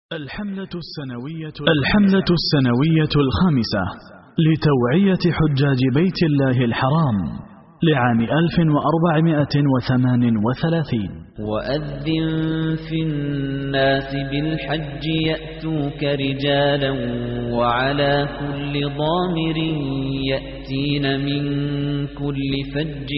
الحملة السنوية الخامسة لتوعية حجاج بيت الله الحرام لعام 1438. وأذن في الناس بالحج يأتوك رجالا وعلى كل ضامر يأتين من كل فج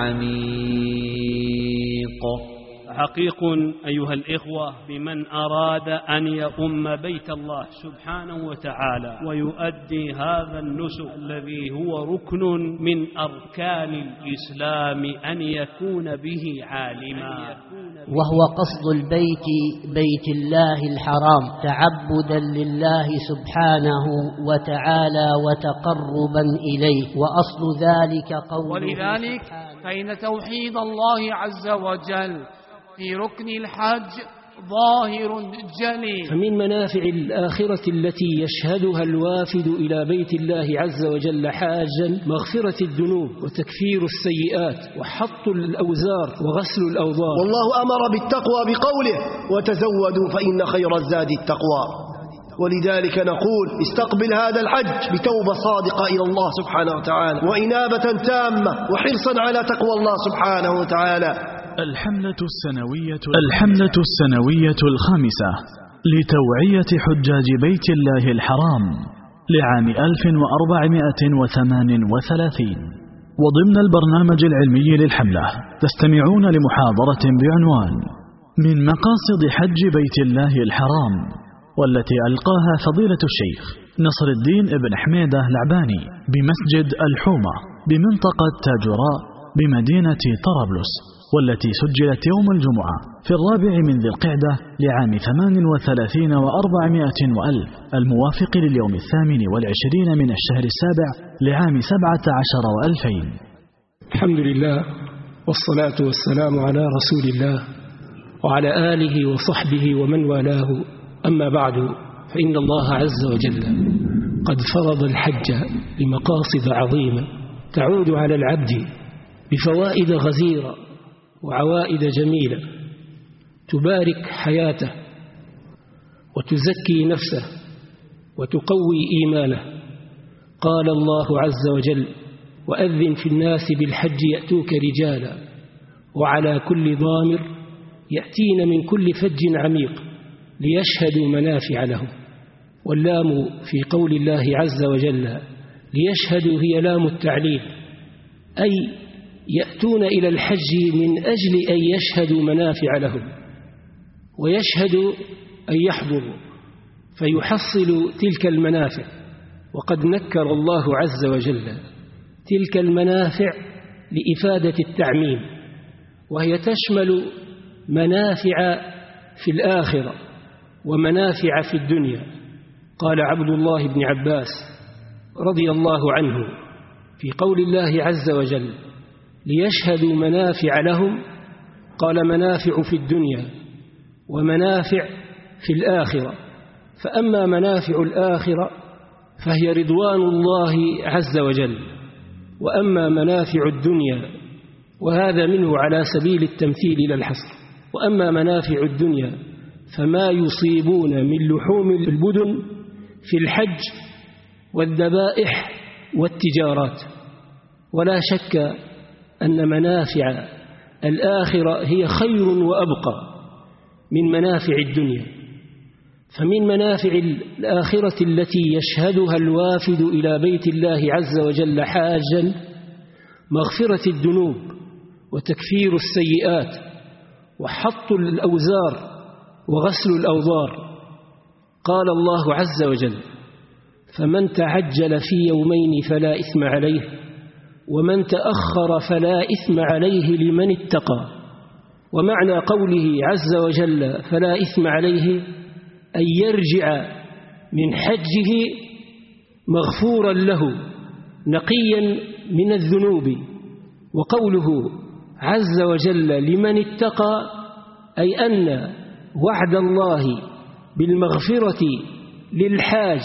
عميق. حقيق أيها الإخوة بمن أراد أن يؤم بيت الله سبحانه وتعالى ويؤدي هذا النسك الذي هو ركن من أركان الإسلام أن يكون به عالما، وهو قصد البيت بيت الله الحرام تعبدا لله سبحانه وتعالى وتقربا إليه، وأصل ذلك قوله ولذلك فإن توحيد الله عز وجل في ركن الحج ظاهر جلي. فمن منافع الآخرة التي يشهدها الوافد إلى بيت الله عز وجل حاجا مغفرة الذنوب وتكفير السيئات وحط الأوزار وغسل الأوضار. والله أمر بالتقوى بقوله وتزودوا فإن خير الزاد التقوى. ولذلك نقول استقبل هذا الحج بتوبة صادقة إلى الله سبحانه وتعالى وإنابة تامة وحرصا على تقوى الله سبحانه وتعالى. الحملة السنوية الخامسة لتوعية حجاج بيت الله الحرام لعام 1438. وضمن البرنامج العلمي للحملة تستمعون لمحاضرة بعنوان من مقاصد حج بيت الله الحرام، والتي ألقاها فضيلة الشيخ نصر الدين ابن حميدة العباني بمسجد الحومة بمنطقة تاجراء بمدينة طرابلس، والتي سجلت يوم الجمعة في 4 من ذي القعدة لعام 38 و400 وألف الموافق لليوم 28 من الشهر السابع لعام 17 و2000. الحمد لله والصلاة والسلام على رسول الله وعلى آله وصحبه ومن والاه، أما بعد، فإن الله عز وجل قد فرض الحج لمقاصد عظيمة تعود على العبد بفوائد غزيرة وعوائد جميلة تبارك حياته وتزكي نفسه وتقوي إيمانه. قال الله عز وجل: وأذن في الناس بالحج يأتوك رجالا وعلى كل ضامر يأتين من كل فج عميق ليشهدوا منافع لهم. واللام في قول الله عز وجل ليشهدوا هي لام التعليل، أي يأتون إلى الحج من أجل أن يشهدوا منافع لهم، ويشهدوا أن يحضروا فيحصلوا تلك المنافع. وقد نكر الله عز وجل تلك المنافع لإفادة التعميم، وهي تشمل منافع في الآخرة ومنافع في الدنيا. قال عبد الله بن عباس رضي الله عنه في قول الله عز وجل ليشهدوا منافع لهم، قال منافع في الدنيا ومنافع في الآخرة. فأما منافع الآخرة فهي رضوان الله عز وجل، وأما منافع الدنيا، وهذا منه على سبيل التمثيل لا الحصر، وأما منافع الدنيا فما يصيبون من لحوم البدن في الحج والذبائح والتجارات. ولا شك أن منافع الآخرة هي خير وأبقى من منافع الدنيا. فمن منافع الآخرة التي يشهدها الوافد إلى بيت الله عز وجل حاجا مغفرة الذنوب وتكفير السيئات وحط الأوزار وغسل الأوضار. قال الله عز وجل: فمن تعجل في يومين فلا إثم عليه ومن تأخر فلا إثم عليه لمن اتقى. ومعنى قوله عز وجل فلا إثم عليه أن يرجع من حجه مغفورا له نقيا من الذنوب. وقوله عز وجل لمن اتقى أي أن وعد الله بالمغفرة للحاج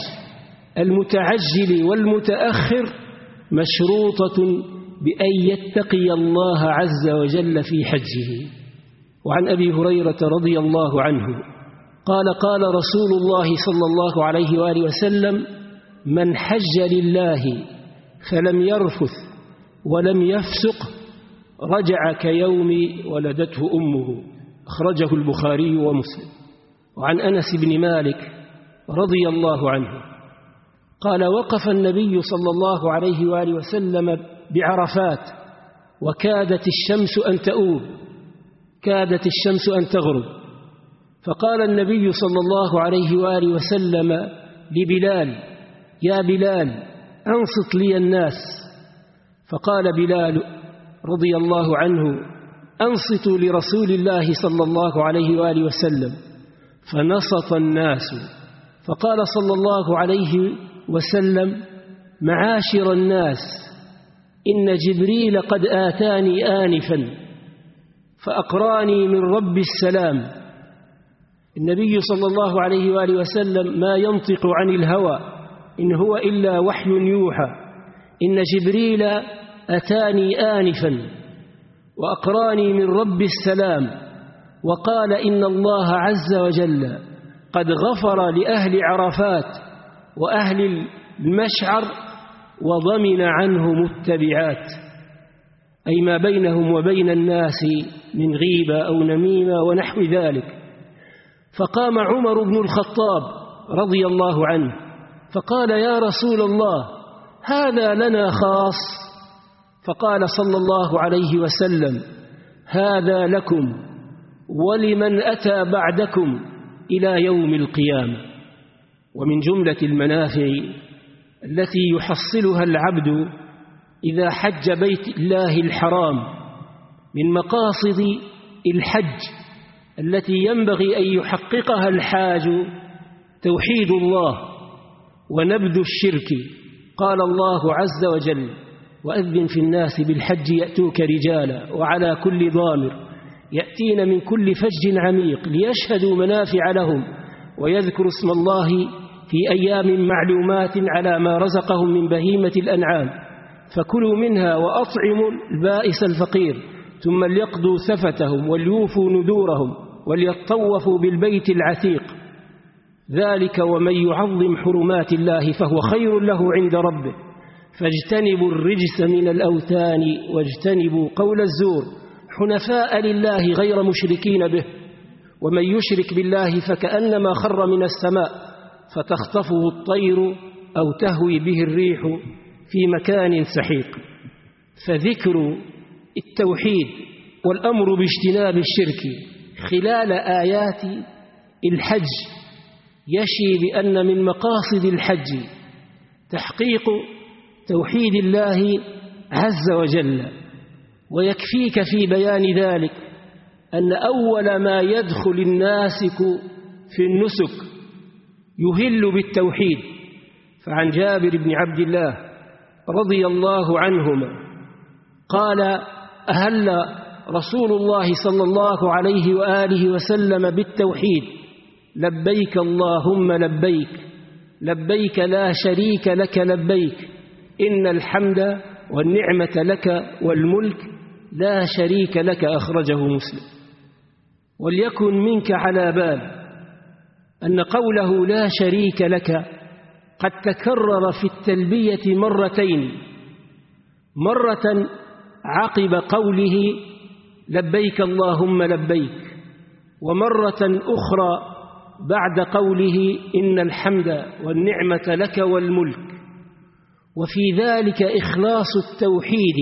المتعجل والمتأخر مشروطة بأن يتقي الله عز وجل في حجه. وعن أبي هريرة رضي الله عنه قال رسول الله صلى الله عليه وآله وسلم: من حج لله فلم يرفث ولم يفسق رجع كيوم ولدته أمه. أخرجه البخاري ومسلم. وعن أنس بن مالك رضي الله عنه قال: وقف النبي صلى الله عليه وآله وسلم بعرفات وكادت الشمس أن تؤوب، كادت الشمس أن تغرب، فقال النبي صلى الله عليه وآله وسلم لبلال: يا بلال أنصت لي الناس. فقال بلال رضي الله عنه: أنصتوا لرسول الله صلى الله عليه وآله وسلم. فنصت الناس، فقال صلى الله عليه وسلم: معاشر الناس، إن جبريل قد آتاني آنفا فأقراني من رب السلام. النبي صلى الله عليه وآله وسلم ما ينطق عن الهوى، إن هو إلا وحي يوحى. إن جبريل أتاني آنفا وأقراني من رب السلام، وقال: إن الله عز وجل قد غفر لأهل عرفات وأهل المشعر وضمن عنهم التبعات، أي ما بينهم وبين الناس من غيبة أو نميمة ونحو ذلك. فقام عمر بن الخطاب رضي الله عنه فقال: يا رسول الله، هذا لنا خاص. فقال صلى الله عليه وسلم: هذا لكم ولمن أتى بعدكم إلى يوم القيامة. ومن جملة المنافع التي يحصلها العبد إذا حج بيت الله الحرام من مقاصد الحج التي ينبغي أن يحققها الحاج توحيد الله ونبذ الشرك. قال الله عز وجل: وأذن في الناس بالحج يأتوك رجالا وعلى كل ضامر يأتين من كل فج عميق ليشهدوا منافع لهم ويذكروا اسم الله في أيام معلومات على ما رزقهم من بهيمة الأنعام، فكلوا منها وأطعموا البائس الفقير، ثم ليقضوا ثفتهم وليوفوا نذورهم وليطوفوا بالبيت العتيق. ذلك ومن يعظم حرمات الله فهو خير له عند ربه. فاجتنبوا الرجس من الأوثان واجتنبوا قول الزور حنفاء لله غير مشركين به. ومن يشرك بالله فكأنما خر من السماء فتخطفه الطير أو تهوي به الريح في مكان سحيق. فذكر التوحيد والأمر باجتناب الشرك خلال آيات الحج يشي بأن من مقاصد الحج تحقيق توحيد الله عز وجل. ويكفيك في بيان ذلك أن أول ما يدخل الناسك في النسك يهل بالتوحيد. فعن جابر بن عبد الله رضي الله عنهما قال: أهل رسول الله صلى الله عليه وآله وسلم بالتوحيد: لبيك اللهم لبيك، لبيك لا شريك لك لبيك، إن الحمد والنعمة لك والملك لا شريك لك. أخرجه مسلم. وليكن منك على بال أن قوله لا شريك لك قد تكرر في التلبية مرتين، مرة عقب قوله لبيك اللهم لبيك، ومرة أخرى بعد قوله إن الحمد والنعمة لك والملك. وفي ذلك إخلاص التوحيد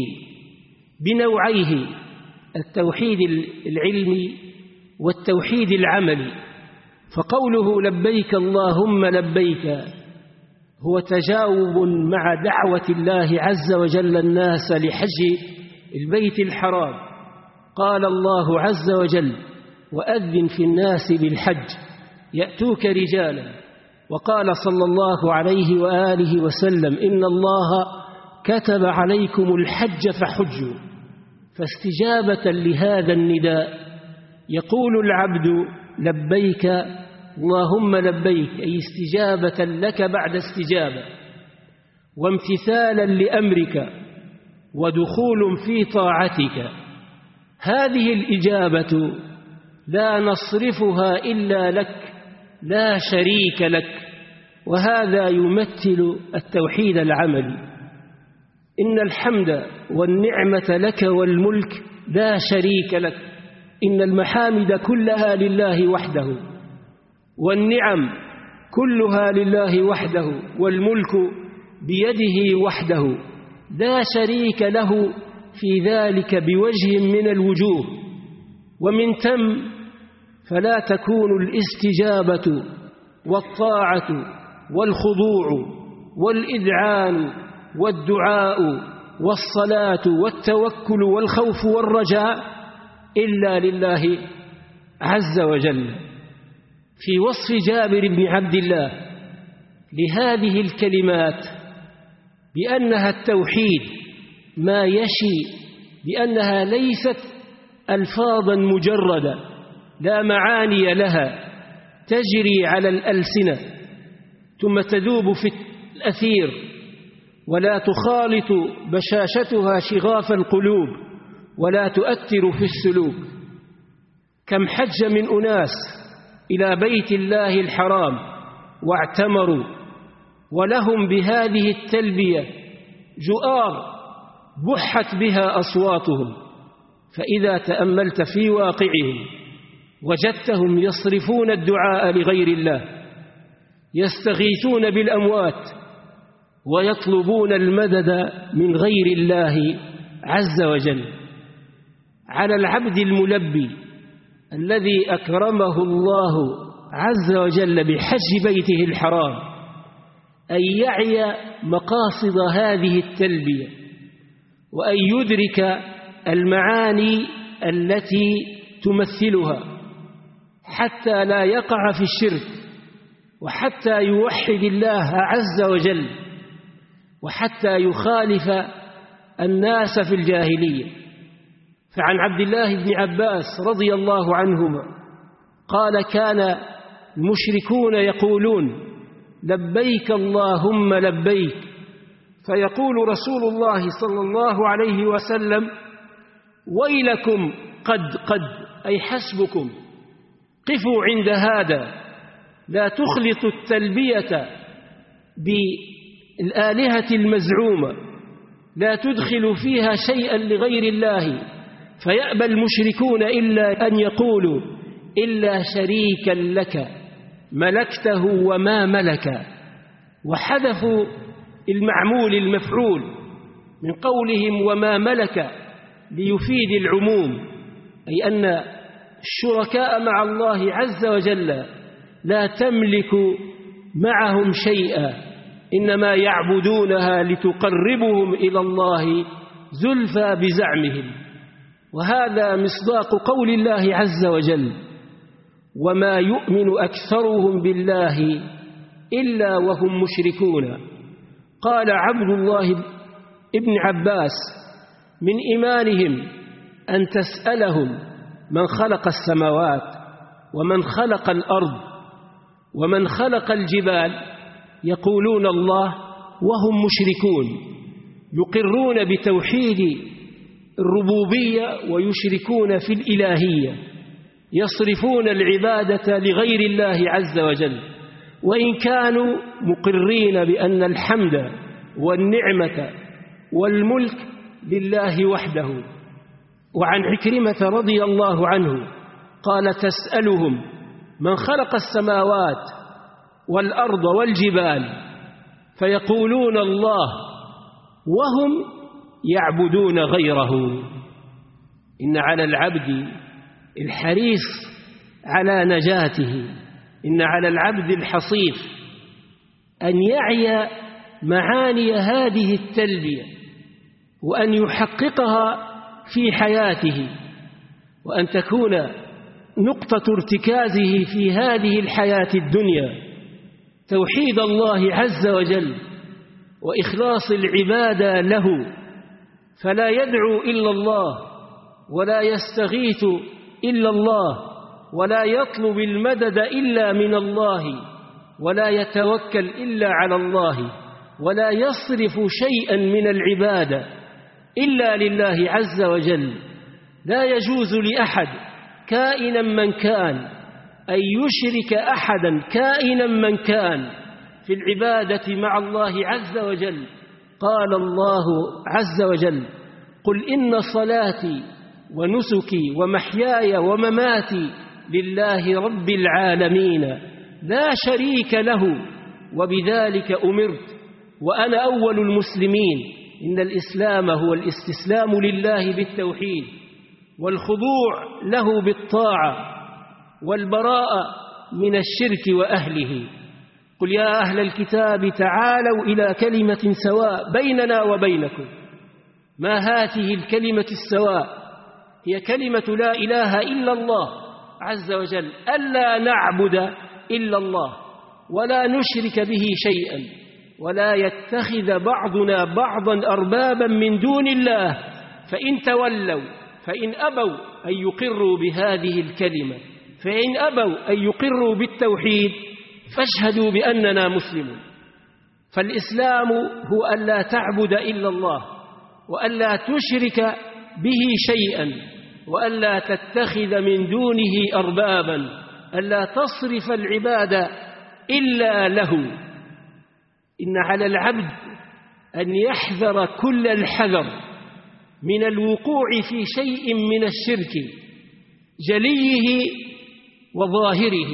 بنوعيه: التوحيد العلمي والتوحيد العملي. فقوله لبيك اللهم لبيك هو تجاوب مع دعوة الله عز وجل الناس لحج البيت الحرام. قال الله عز وجل: وأذن في الناس بالحج يأتوك رجالا. وقال صلى الله عليه وآله وسلم: إن الله كتب عليكم الحج فحجوا. فاستجابة لهذا النداء يقول العبد لبيك اللهم لبيك، أي استجابة لك بعد استجابة، وامتثالا لأمرك ودخول في طاعتك. هذه الإجابة لا نصرفها إلا لك لا شريك لك. وهذا يمثل التوحيد العملي. إن الحمد والنعمة لك والملك لا شريك لك. إن المحامد كلها لله وحده، والنعم كلها لله وحده، والملك بيده وحده، لا شريك له في ذلك بوجه من الوجوه. ومن ثم فلا تكون الاستجابة والطاعة والخضوع والإذعان والدعاء والصلاة والتوكل والخوف والرجاء إلا لله عز وجل. في وصف جابر بن عبد الله لهذه الكلمات بأنها التوحيد ما يشي بأنها ليست ألفاظا مجردة لا معاني لها تجري على الألسنة ثم تذوب في الأثير ولا تخالط بشاشتها شغاف القلوب ولا تؤثر في السلوك. كم حج من أناس إلى بيت الله الحرام واعتمروا ولهم بهذه التلبية جؤار بحت بها أصواتهم، فإذا تأملت في واقعهم وجدتهم يصرفون الدعاء لغير الله، يستغيثون بالأموات ويطلبون المدد من غير الله عز وجل. على العبد الملبي الذي أكرمه الله عز وجل بحج بيته الحرام أن يعي مقاصد هذه التلبية وأن يدرك المعاني التي تمثلها حتى لا يقع في الشرك، وحتى يوحد الله عز وجل، وحتى يخالف الناس في الجاهلية. فعن عبد الله بن عباس رضي الله عنهما قال: كان المشركون يقولون لبيك اللهم لبيك، فيقول رسول الله صلى الله عليه وسلم: ويلكم قد أي حسبكم، قفوا عند هذا، لا تخلطوا التلبية بالآلهة المزعومة، لا تدخلوا فيها شيئا لغير الله، فيأبى المشركون إلا أن يقولوا: إلا شريكا لك ملكته وما ملك. وحذفوا المعمول المفعول من قولهم وما ملك ليفيد العموم، أي أن الشركاء مع الله عز وجل لا تملك معهم شيئا، إنما يعبدونها لتقربهم إلى الله زلفى بزعمهم. وهذا مصداق قول الله عز وجل: وما يؤمن أكثرهم بالله إلا وهم مشركون. قال عبد الله ابن عباس: من إيمانهم أن تسألهم من خلق السماوات ومن خلق الأرض ومن خلق الجبال، يقولون الله وهم مشركون، يقرون بتوحيد الربوبية ويشركون في الإلهية، يصرفون العبادة لغير الله عز وجل، وإن كانوا مقرين بأن الحمد والنعمة والملك لله وحده. وعن عكرمة رضي الله عنه قال: تسألهم من خلق السماوات والأرض والجبال، فيقولون الله وهم يعبدون غيره. إن على العبد الحريص على نجاته، إن على العبد الحصيف أن يعي معاني هذه التلبية وأن يحققها في حياته، وأن تكون نقطة ارتكازه في هذه الحياة الدنيا توحيد الله عز وجل وإخلاص العبادة له، فلا يدعو إلا الله ولا يستغيث إلا الله ولا يطلب المدد إلا من الله ولا يتوكل إلا على الله ولا يصرف شيئا من العبادة إلا لله عز وجل. لا يجوز لأحد كائنا من كان أن يشرك أحدا كائنا من كان في العبادة مع الله عز وجل. قال الله عز وجل: قل إن صلاتي ونسكي ومحياي ومماتي لله رب العالمين لا شريك له وبذلك أمرت وأنا أول المسلمين. إن الإسلام هو الاستسلام لله بالتوحيد والخضوع له بالطاعة والبراءة من الشرك وأهله. قل يا أهل الكتاب تعالوا إلى كلمة سواء بيننا وبينكم. ما هذه الكلمة السواء؟ هي كلمة لا إله إلا الله عز وجل، ألا نعبد إلا الله ولا نشرك به شيئا ولا يتخذ بعضنا بعضا أربابا من دون الله. فإن تولوا، فإن أبوا أن يقروا بهذه الكلمة، فإن أبوا أن يقروا بالتوحيد فاشهدوا بأننا مسلمون. فالإسلام هو ألا تعبد إلا الله وألا تشرك به شيئا وألا تتخذ من دونه أربابا، ألا تصرف العبادة إلا له. إن على العبد أن يحذر كل الحذر من الوقوع في شيء من الشرك جليه وظاهره،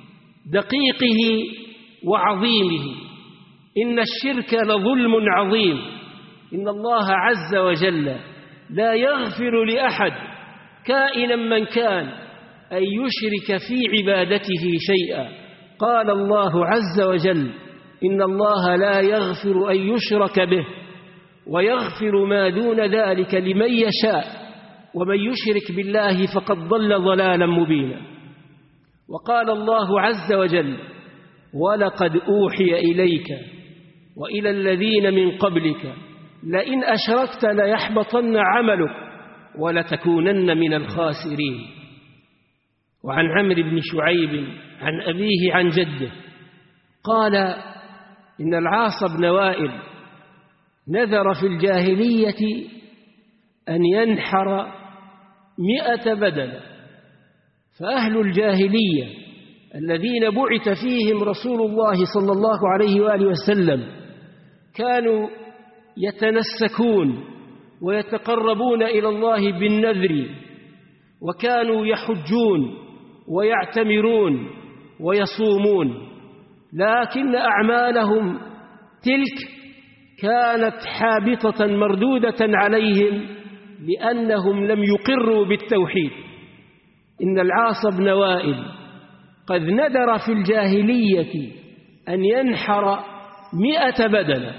دقيقه وعظيمه. إن الشرك لظلم عظيم. إن الله عز وجل لا يغفر لأحد كائنا من كان أن يشرك في عبادته شيئا. قال الله عز وجل: إن الله لا يغفر أن يشرك به ويغفر ما دون ذلك لمن يشاء ومن يشرك بالله فقد ضل ضلالا مبينا. وقال الله عز وجل: ولقد أوحي إليك وإلى الذين من قبلك لئن أشركت ليحبطن عملك ولتكونن من الخاسرين. وعن عمرو بن شعيب عن أبيه عن جده قال: إن العاص بن وائل نذر في الجاهلية أن ينحر 100 بدنة، فأهل الجاهلية الذين بعث فيهم رسول الله صلى الله عليه وآله وسلم كانوا يتنسكون ويتقربون إلى الله بالنذر، وكانوا يحجون ويعتمرون ويصومون، لكن أعمالهم تلك كانت حابطة مردودة عليهم لأنهم لم يقروا بالتوحيد. إن العاص بن وائل قد نذر في الجاهلية أن ينحر 100 بدنة،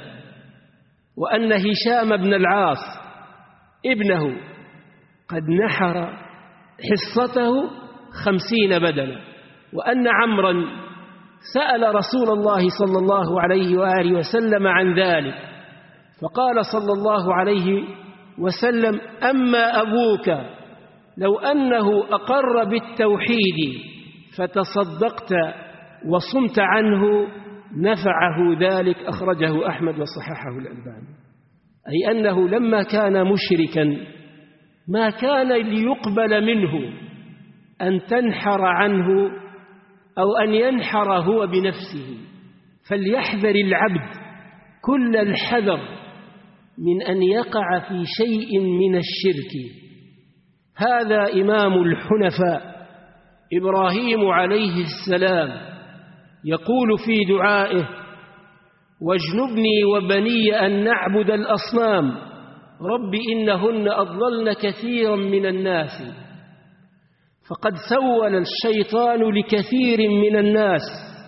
وأن هشام بن العاص ابنه قد نحر حصته 50 بدنة، وأن عمرا سأل رسول الله صلى الله عليه وآله وسلم عن ذلك، فقال صلى الله عليه وسلم: أما أبوك لو أنه أقر بالتوحيد فتصدقت وصمت عنه نفعه ذلك. أخرجه أحمد وصححه الألباني. أي أنه لما كان مشركا ما كان ليقبل منه أن تنحر عنه أو أن ينحر هو بنفسه. فليحذر العبد كل الحذر من أن يقع في شيء من الشرك. هذا إمام الحنفاء إبراهيم عليه السلام يقول في دعائه: واجنبني وبني أن نعبد الأصنام رب إنهن أضللن كثيرا من الناس. فقد سول الشيطان لكثير من الناس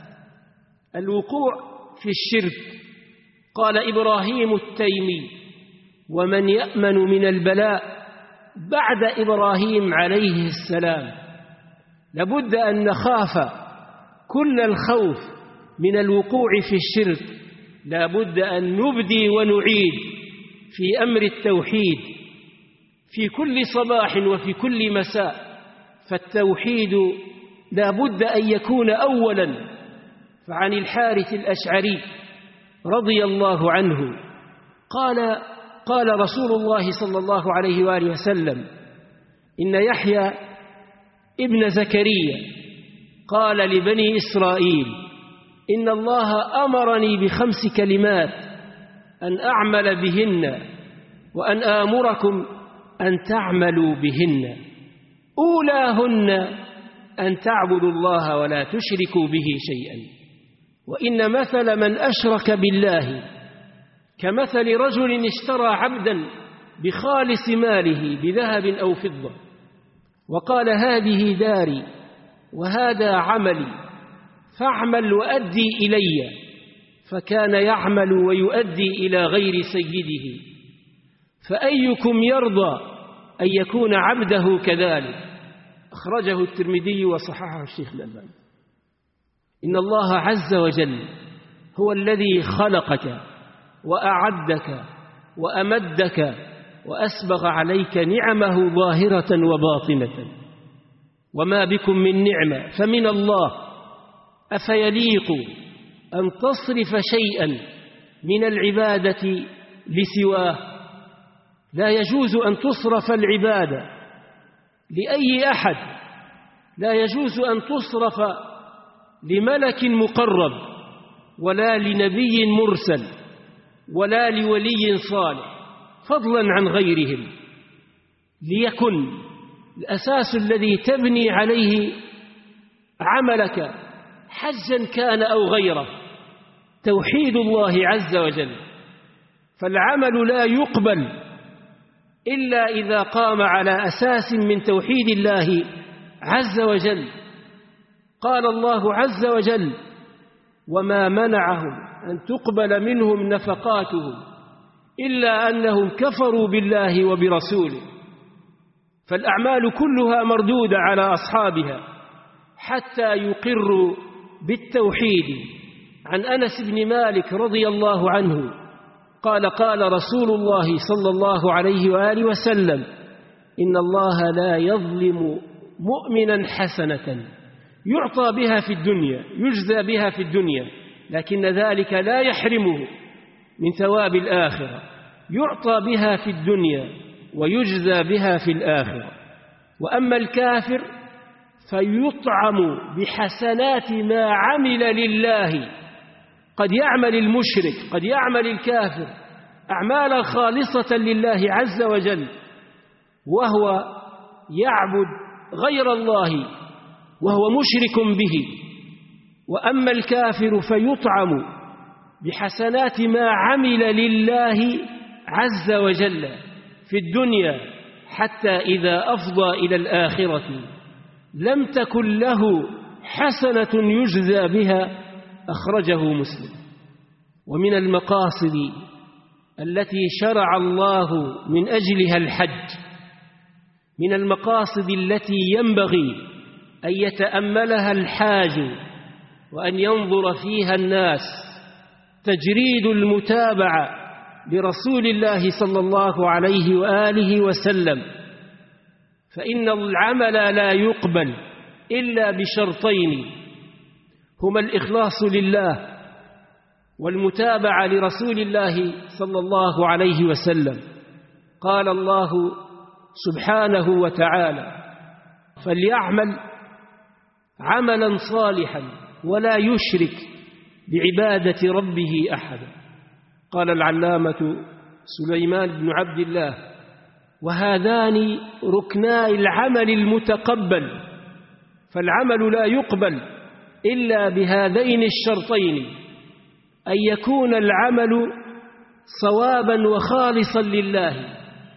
الوقوع في الشرك. قال إبراهيم التيمي: ومن يأمن من البلاء بعد إبراهيم عليه السلام؟ لابد أن نخاف كل الخوف من الوقوع في الشرك. لابد أن نبدي ونعيد في أمر التوحيد في كل صباح وفي كل مساء. فالتوحيد لابد أن يكون أولا. فعن الحارث الأشعري رضي الله عنه قال رسول الله صلى الله عليه وآله وسلم: إن يحيى ابن زكريا قال لبني إسرائيل: إن الله أمرني ب5 كلمات أن أعمل بهن وأن آمركم أن تعملوا بهن. أولاهن أن تعبدوا الله ولا تشركوا به شيئا، وإن مثل من أشرك بالله كمثل رجل اشترى عبدا بخالص ماله بذهب أو فضة، وقال: هذه داري وهذا عملي فاعمل وأدي إلي، فكان يعمل ويؤدي إلى غير سيده، فأيكم يرضى أن يكون عبده كذلك؟ أخرجه الترمذي وصححه الشيخ الألباني. إن الله عز وجل هو الذي خلقك وأعدك وأمدك وأسبغ عليك نعمه ظاهرة وباطنة، وما بكم من نعمة فمن الله. أفيليق أن تصرف شيئا من العبادة لسواه؟ لا يجوز أن تصرف العبادة لأي أحد، لا يجوز أن تصرف لملك مقرب ولا لنبي مرسل ولا لولي صالح، فضلا عن غيرهم، ليكن الأساس الذي تبني عليه عملك حجا كان أو غيره توحيد الله عز وجل. فالعمل لا يقبل إلا إذا قام على أساس من توحيد الله عز وجل. قال الله عز وجل: وما منعهم أن تقبل منهم نفقاتهم إلا أنهم كفروا بالله وبرسوله. فالأعمال كلها مردودة على أصحابها حتى يقروا بالتوحيد. عن أنس بن مالك رضي الله عنه قال: قال رسول الله صلى الله عليه وآله وسلم: إن الله لا يظلم مؤمنا حسنة يعطى بها في الدنيا يجزى بها في الدنيا، لكن ذلك لا يحرمه من ثواب الآخرة، يعطى بها في الدنيا ويجزى بها في الآخرة. وأما الكافر فيطعم بحسنات ما عمل لله. قد يعمل المشرك، قد يعمل الكافر أعمالا خالصة لله عز وجل وهو يعبد غير الله وهو مشرك به. وأما الكافر فيطعم بحسنات ما عمل لله عز وجل في الدنيا حتى إذا أفضى إلى الآخرة لم تكن له حسنة يجزى بها. أخرجه مسلم. ومن المقاصد التي شرع الله من أجلها الحج، من المقاصد التي ينبغي أن يتأملها الحاج وأن ينظر فيها الناس، تجريد المتابعة لرسول الله صلى الله عليه وآله وسلم. فإن العمل لا يقبل إلا بشرطين، هما الإخلاص لله والمتابعة لرسول الله صلى الله عليه وسلم. قال الله سبحانه وتعالى: فليعمل عملا صالحا ولا يشرك بعبادة ربه أحدا. قال العلامة سليمان بن عبد الله: وهذان ركناي العمل المتقبل، فالعمل لا يقبل إلا بهذين الشرطين: أن يكون العمل صوابا وخالصا لله،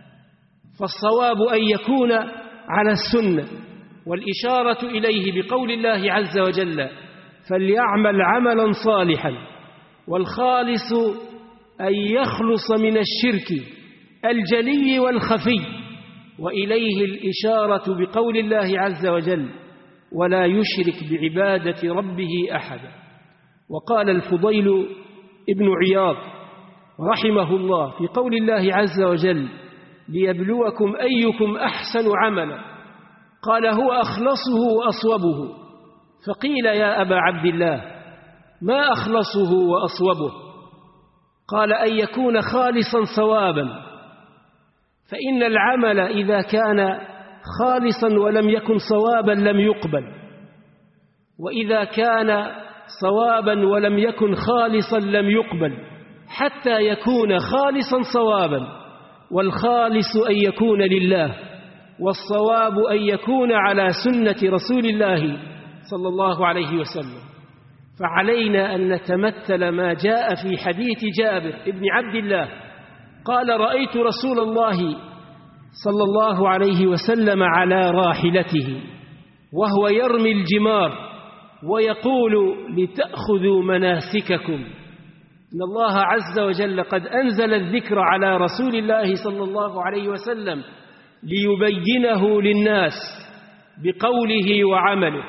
فالصواب أن يكون على السنة، والإشارة إليه بقول الله عز وجل: فليعمل عملا صالحا. والخالص أن يخلص من الشرك الجلي والخفي، وإليه الإشارة بقول الله عز وجل: ولا يشرك بعبادة ربه أحدا. وقال الفضيل ابن عياض رحمه الله في قول الله عز وجل: ليبلوكم أيكم أحسن عملا، قال: هو أخلصه وأصوبه. فقيل: يا أبا عبد الله، ما أخلصه وأصوبه؟ قال: أن يكون خالصا صوابا، فإن العمل إذا كان خالصا ولم يكن صوابا لم يقبل. وإذا كان صوابا ولم يكن خالصا لم يقبل حتى يكون خالصا صوابا، والخالص أن يكون لله، والصواب أن يكون على سنة رسول الله صلى الله عليه وسلم. فعلينا أن نتمثل ما جاء في حديث جابر بن عبد الله قال: رأيت رسول الله صلى الله عليه وسلم على راحلته وهو يرمي الجمار ويقول: لتأخذوا مناسككم. إن الله عز وجل قد أنزل الذكر على رسول الله صلى الله عليه وسلم ليبينه للناس بقوله وعمله: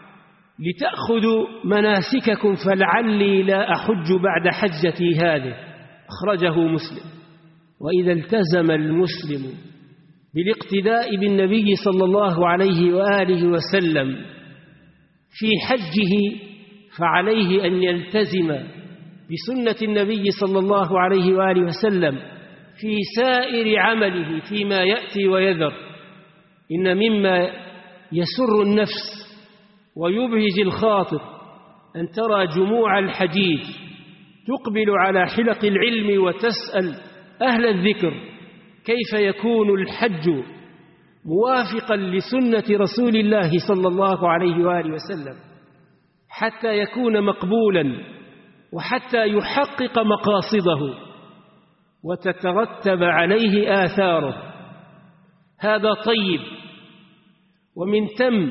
لتأخذوا مناسككم فلعلي لا أحج بعد حجتي هذه. أخرجه مسلم. وإذا التزم المسلم بالاقتداء بالنبي صلى الله عليه وآله وسلم في حجه فعليه أن يلتزم بسنة النبي صلى الله عليه وآله وسلم في سائر عمله فيما يأتي ويذر. إن مما يسر النفس ويبهج الخاطر أن ترى جموع الحجيج تقبل على حلق العلم وتسأل أهل الذكر كيف يكون الحج موافقا لسنة رسول الله صلى الله عليه وآله وسلم حتى يكون مقبولا وحتى يحقق مقاصده وتترتب عليه آثاره. هذا طيب. ومن ثم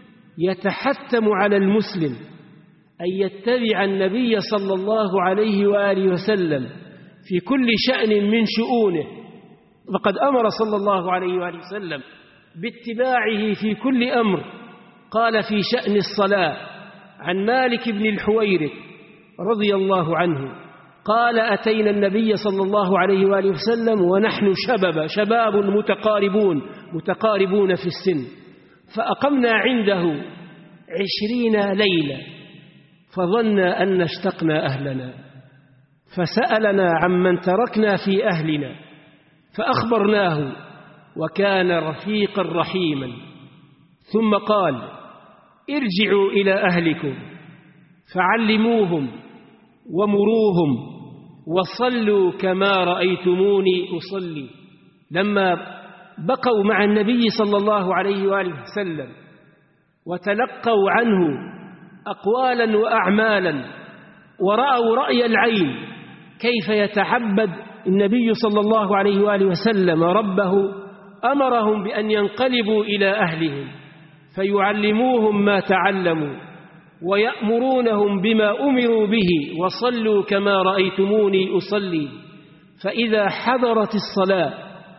يتحتم على المسلم أن يتبع النبي صلى الله عليه وآله وسلم في كل شأن من شؤونه، فقد أمر صلى الله عليه وآله وسلم باتباعه في كل أمر. قال في شأن الصلاة عن مالك بن الحويرث رضي الله عنه قال: أتينا النبي صلى الله عليه وآله وسلم ونحن شباب متقاربون في السن، فأقمنا عنده 20 ليلة، فظن أن اشتقنا أهلنا، فسألنا عمن تركنا في أهلنا، فأخبرناه، وكان رفيقا رحيما. ثم قال: ارجعوا إلى أهلكم فعلموهم ومروهم وصلوا كما رأيتموني أصلي. لما بقوا مع النبي صلى الله عليه وآله وسلم وتلقوا عنه أقوالا وأعمالا ورأوا رأي العين كيف يتعبد النبي صلى الله عليه وآله وسلم ربه، أمرهم بأن ينقلبوا إلى أهلهم فيعلموهم ما تعلموا ويأمرونهم بما أمروا به، وصلوا كما رأيتموني أصلي. فإذا حضرت الصلاة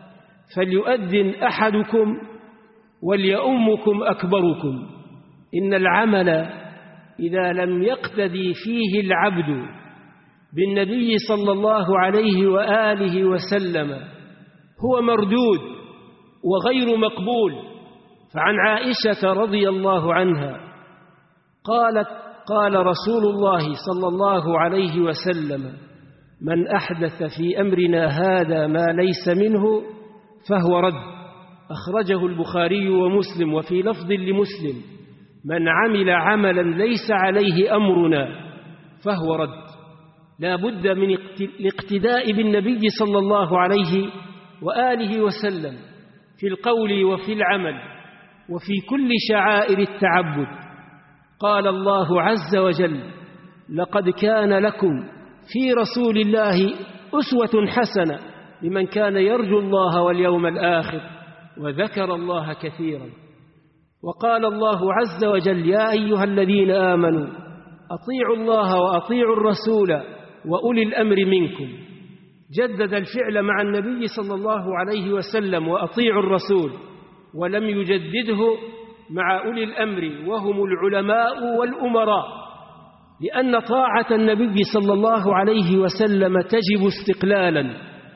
فليؤذن أحدكم وليؤمكم أكبركم. إن العمل إذا لم يقتدي فيه العبد بالنبي صلى الله عليه وآله وسلم هو مردود وغير مقبول. فعن عائشة رضي الله عنها قالت: قال رسول الله صلى الله عليه وسلم: من أحدث في أمرنا هذا ما ليس منه فهو رد. أخرجه البخاري ومسلم. وفي لفظ لمسلم: من عمل عملا ليس عليه أمرنا فهو رد. لا بد من الاقتداء بالنبي صلى الله عليه وآله وسلم في القول وفي العمل وفي كل شعائر التعبد. قال الله عز وجل: لقد كان لكم في رسول الله أسوة حسنة لمن كان يرجو الله واليوم الآخر وذكر الله كثيرا. وقال الله عز وجل: يا أيها الذين آمنوا أطيعوا الله وأطيعوا الرسول وأولي الأمر منكم. جدد الفعل مع النبي صلى الله عليه وسلم وأطيعوا الرسول، ولم يجدده مع أولي الأمر وهم العلماء والأمراء، لأن طاعة النبي صلى الله عليه وسلم تجب استقلالا،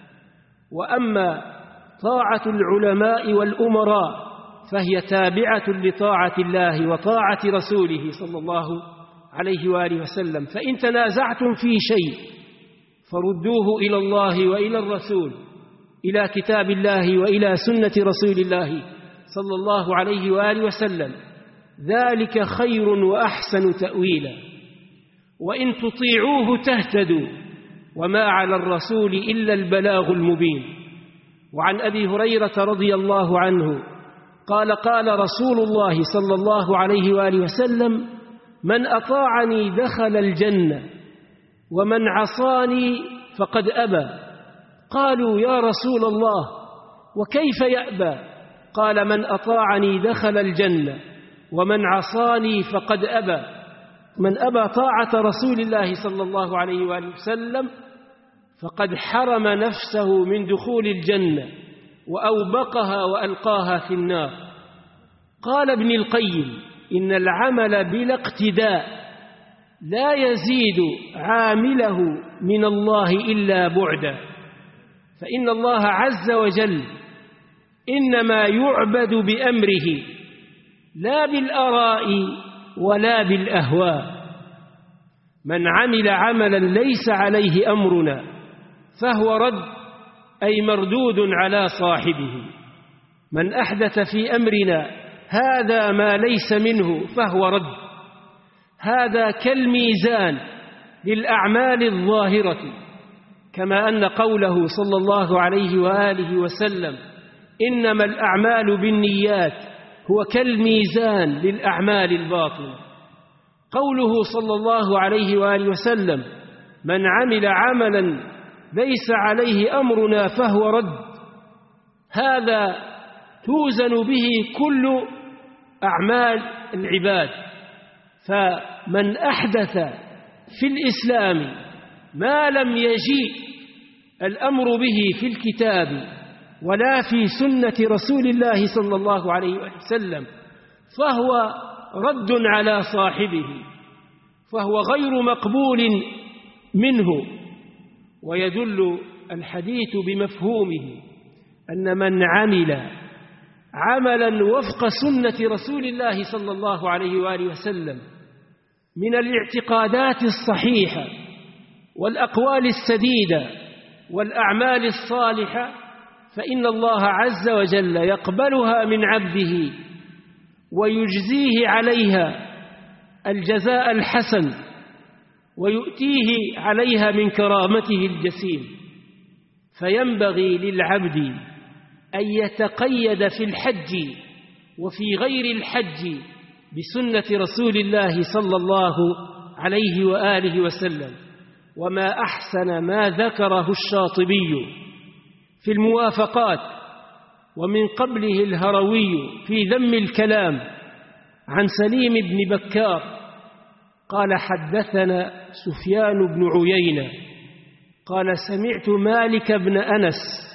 وأما طاعة العلماء والأمراء فهي تابعة لطاعة الله وطاعة رسوله صلى الله عليه وآله وسلم. فإن تنازعتم في شيء فردوه إلى الله وإلى الرسول، إلى كتاب الله وإلى سنة رسول الله صلى الله عليه وآله وسلم، ذلك خير وأحسن تأويلا وإن تطيعوه تهتدوا وما على الرسول إلا البلاغ المبين. وعن أبي هريرة رضي الله عنه قال قال رسول الله صلى الله عليه وآله وسلم: من أطاعني دخل الجنة ومن عصاني فقد أبى. قالوا: يا رسول الله وكيف يأبى؟ قال: من أطاعني دخل الجنة ومن عصاني فقد أبى. من أبى طاعة رسول الله صلى الله عليه وآله وسلم فقد حرم نفسه من دخول الجنة وأوبقها وألقاها في النار. قال ابن القيم: إن العمل بلا اقتداء لا يزيد عامله من الله إلا بعدا، فإن الله عز وجل إنما يعبد بأمره لا بالآراء ولا بالأهواء. من عمل عملا ليس عليه أمرنا فهو رد، أي مردود على صاحبه. من أحدث في أمرنا هذا ما ليس منه فهو رد. هذا كالميزان للأعمال الظاهرة، كما أن قوله صلى الله عليه وآله وسلم: إنما الأعمال بالنيات هو كالميزان للأعمال الباطنة. قوله صلى الله عليه وآله وسلم: من عمل عملا ليس عليه أمرنا فهو رد، هذا توزن به كل أعمال العباد. فمن أحدث في الإسلام ما لم يجيء الأمر به في الكتاب ولا في سنة رسول الله صلى الله عليه وسلم فهو رد على صاحبه، فهو غير مقبول منه. ويدل الحديث بمفهومه أن من عمل عملا وفق سنة رسول الله صلى الله عليه وآله وسلم من الاعتقادات الصحيحة والأقوال السديدة والأعمال الصالحة، فإن الله عز وجل يقبلها من عبده ويجزيه عليها الجزاء الحسن ويؤتيه عليها من كرامته الجسيم. فينبغي للعبد أن يتقيد في الحج وفي غير الحج بسنة رسول الله صلى الله عليه وآله وسلم. وما أحسن ما ذكره الشاطبي في الموافقات، ومن قبله الهروي في ذم الكلام عن سليم بن بكار قال: حدثنا سفيان بن عيينة قال: سمعت مالك بن أنس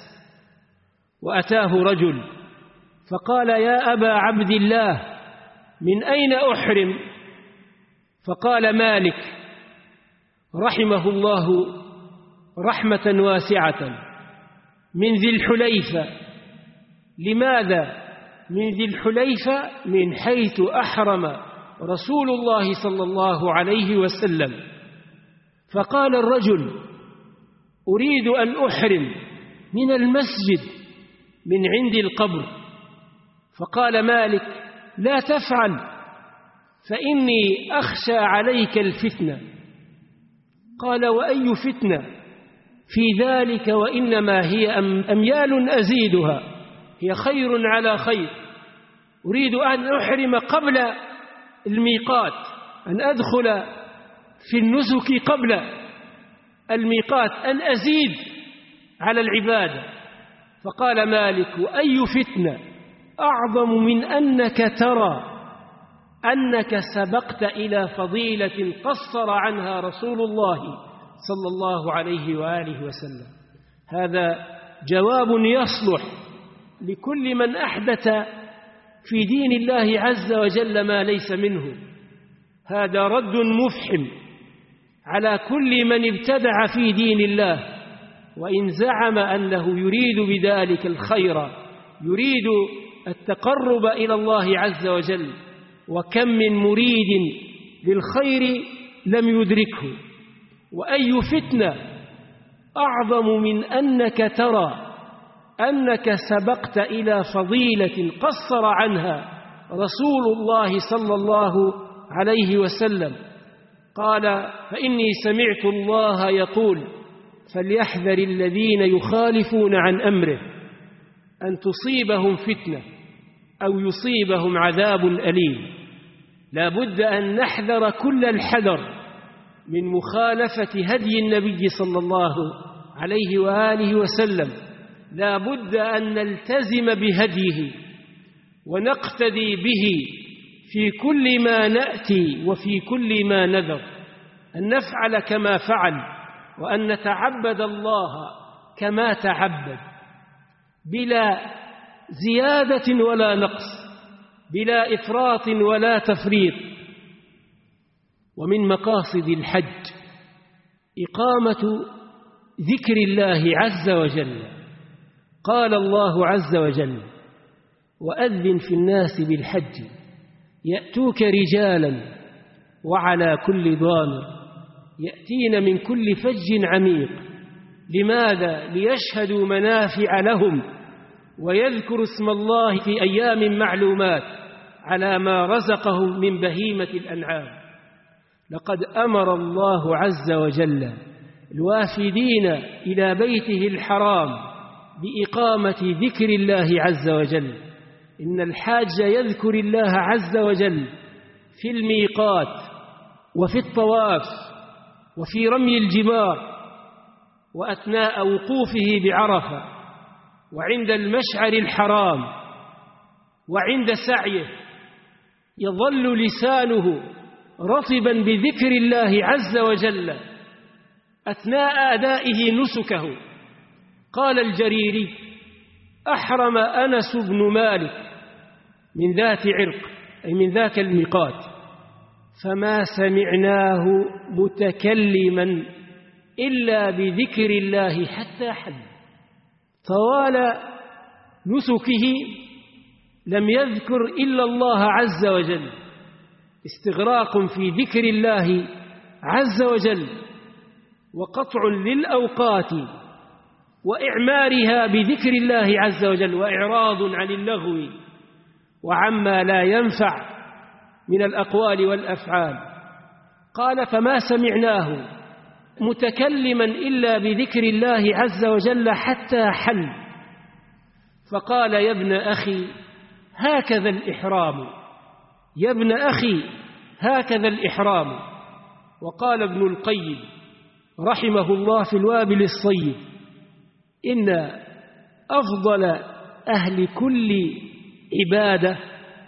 وأتاه رجل فقال: يا أبا عبد الله من أين أحرم؟ فقال مالك رحمه الله رحمة واسعة: من ذي الحليفة. لماذا من ذي الحليفة؟ من حيث أحرم رسول الله صلى الله عليه وسلم. فقال الرجل: أريد أن أحرم من المسجد من عند القبر. فقال مالك: لا تفعل، فإني أخشى عليك الفتنة. قال: وأي فتنة في ذلك؟ وإنما هي أميال أزيدها، هي خير على خير. أريد أن أحرم قبل الميقات، أن أدخل في النسك قبل الميقات، أن أزيد على العبادة. فقال مالك: وأي فتنة أعظم من أنك ترى أنك سبقت إلى فضيلة قصر عنها رسول الله صلى الله عليه وآله وسلم. هذا جواب يصلح لكل من أحدث في دين الله عز وجل ما ليس منه. هذا رد مفحم على كل من ابتدع في دين الله وإن زعم أنه يريد بذلك الخير، يريد التقرب إلى الله عز وجل. وكم من مريد للخير لم يدركه. وأي فتنة أعظم من أنك ترى أنك سبقت إلى فضيلة قصر عنها رسول الله صلى الله عليه وسلم قال: فإني سمعت الله يقول: فليحذر الذين يخالفون عن أمره أن تصيبهم فتنة أو يصيبهم عذاب أليم. لا بد أن نحذر كل الحذر من مخالفة هدي النبي صلى الله عليه وآله وسلم. لا بد أن نلتزم بهديه ونقتدي به في كل ما نأتي وفي كل ما نذر، أن نفعل كما فعل، وأن نتعبد الله كما تعبد، بلا زيادة ولا نقص، بلا إفراط ولا تفريط. ومن مقاصد الحج إقامة ذكر الله عز وجل. قال الله عز وجل: وأذن في الناس بالحج يأتوك رجالا وعلى كل ضامر يأتين من كل فج عميق. لماذا؟ ليشهدوا منافع لهم ويذكروا اسم الله في أيام معلومات على ما رزقهم من بهيمة الأنعام. لقد أمر الله عز وجل الوافدين إلى بيته الحرام بإقامة ذكر الله عز وجل. إن الحاج يذكر الله عز وجل في الميقات وفي الطواف وفي رمي الجمار وأثناء وقوفه بعرفة وعند المشعر الحرام وعند سعيه. يظل لسانه رطبا بذكر الله عز وجل أثناء أدائه نسكه. قال الجريري: أحرم أنس بن مالك من ذات عرق، أي من ذاك الميقات، فما سمعناه متكلما إلا بذكر الله حتى حل. طوال نسكه لم يذكر إلا الله عز وجل، استغراق في ذكر الله عز وجل وقطع للأوقات وإعمارها بذكر الله عز وجل وإعراض عن اللغو وعما لا ينفع من الأقوال والأفعال. قال: فما سمعناه متكلما إلا بذكر الله عز وجل حتى حل. فقال: يا ابن أخي هكذا الإحرام، يا ابن أخي هكذا الإحرام. وقال ابن القيم رحمه الله في الوابل الصيب: إن أفضل أهل كل عبادة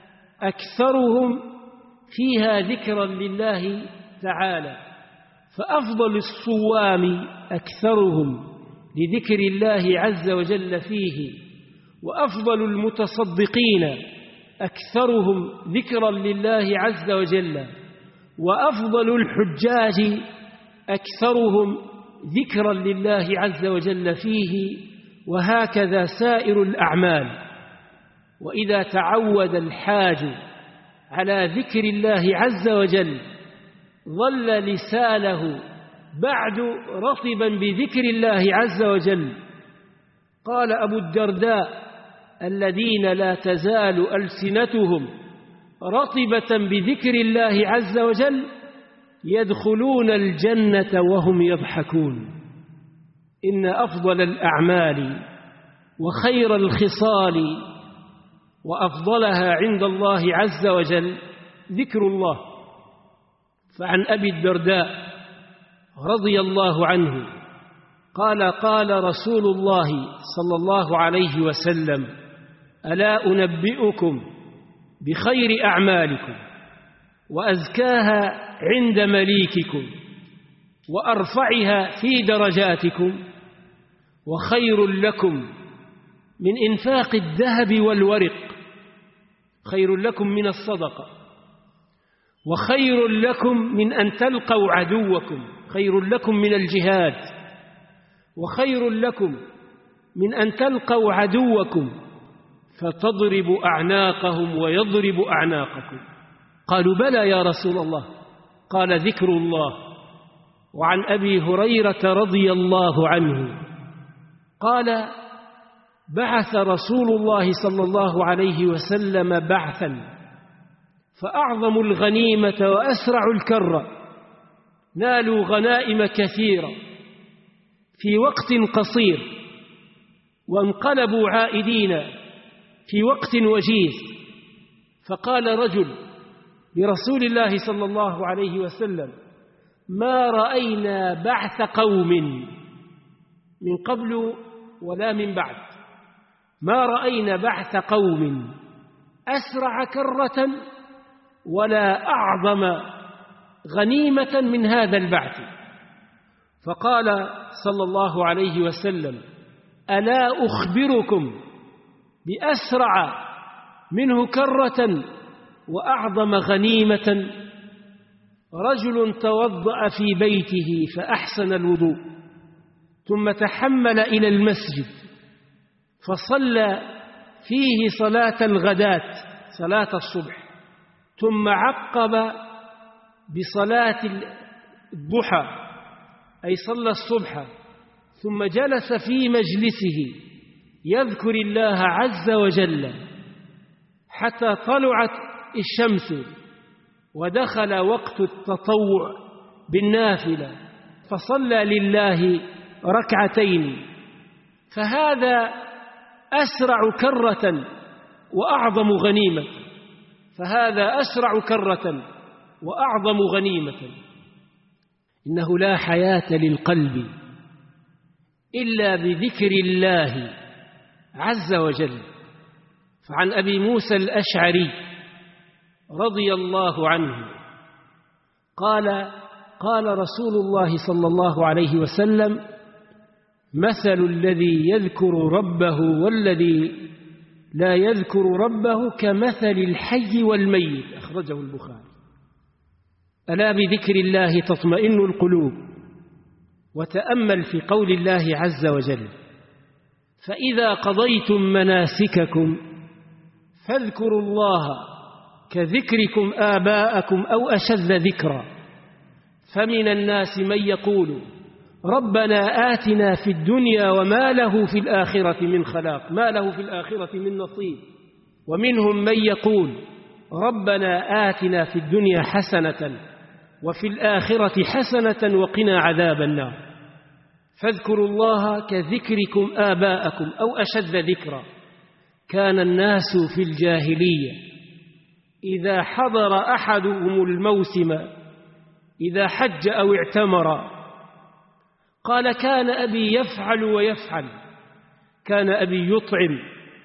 أكثرهم فيها ذكرا لله تعالى، فأفضل الصوام أكثرهم لذكر الله عز وجل فيه، وأفضل المتصدقين أكثرهم ذكرا لله عز وجل، وأفضل الحجاج أكثرهم ذكرا لله عز وجل فيه، وهكذا سائر الأعمال. وإذا تعود الحاج على ذكر الله عز وجل ظل لسانه بعد رطبا بذكر الله عز وجل. قال أبو الدرداء: الذين لا تزال ألسنتهم رطبة بذكر الله عز وجل يدخلون الجنة وهم يضحكون. إن أفضل الأعمال وخير الخصال وأفضلها عند الله عز وجل ذكر الله. فعن أبي الدرداء رضي الله عنه قال: قال رسول الله صلى الله عليه وسلم: ألا أنبئكم بخير أعمالكم وأزكاها عند مليككم وأرفعها في درجاتكم وخير لكم من إنفاق الذهب والورق، خير لكم من الصدقة، وخير لكم من أن تلقوا عدوكم، خير لكم من الجهاد، وخير لكم من أن تلقوا عدوكم فتضربوا أعناقهم ويضرب أعناقكم. قالوا: بلى يا رسول الله. قال: ذكر الله. وعن أبي هريرة رضي الله عنه قال: بعث رسول الله صلى الله عليه وسلم بعثا فأعظموا الغنيمة وأسرعوا الكرة، نالوا غنائم كثيرة في وقت قصير، وانقلبوا عائدين في وقت وجيز. فقال رجل لرسول الله صلى الله عليه وسلم: ما رأينا بعث قوم من قبل ولا من بعد، ما رأينا بعث قوم أسرع كرة ولا أعظم غنيمة من هذا البعث. فقال صلى الله عليه وسلم: ألا أخبركم بأسرع منه كرة وأعظم غنيمة؟ رجل توضأ في بيته فأحسن الوضوء، ثم تحمل إلى المسجد فصلى فيه صلاة الغداة، صلاة الصبح، ثم عقب بصلاة الضحى، أي صلى الصبح، ثم جلس في مجلسه يذكر الله عز وجل حتى طلعت الشمس ودخل وقت التطوع بالنافلة فصلى لله ركعتين، فهذا أسرع كرة وأعظم غنيمة، فهذا أسرع كرة وأعظم غنيمة. إنه لا حياة للقلب إلا بذكر الله عز وجل. فعن أبي موسى الأشعري رضي الله عنه قال رسول الله صلى الله عليه وسلم: مثل الذي يذكر ربه والذي لا يذكر ربه كمثل الحي والميت، أخرجه البخاري. ألا بذكر الله تطمئن القلوب. وتأمل في قول الله عز وجل: فإذا قضيتم مناسككم فاذكروا الله كذكركم آباءكم أو أشد ذكرا. فمن الناس من يقول ربنا آتنا في الدنيا وما له في الآخرة من خلاق، ما له في الآخرة من نصيب. ومنهم من يقول ربنا آتنا في الدنيا حسنة وفي الآخرة حسنة وقنا عذاب النار. فاذكروا الله كذكركم آباءكم أو أشد ذكرا. كان الناس في الجاهلية إذا حضر أحدهم الموسم، إذا حج أو اعتمر، قال كان أبي يفعل ويفعل، كان أبي يطعم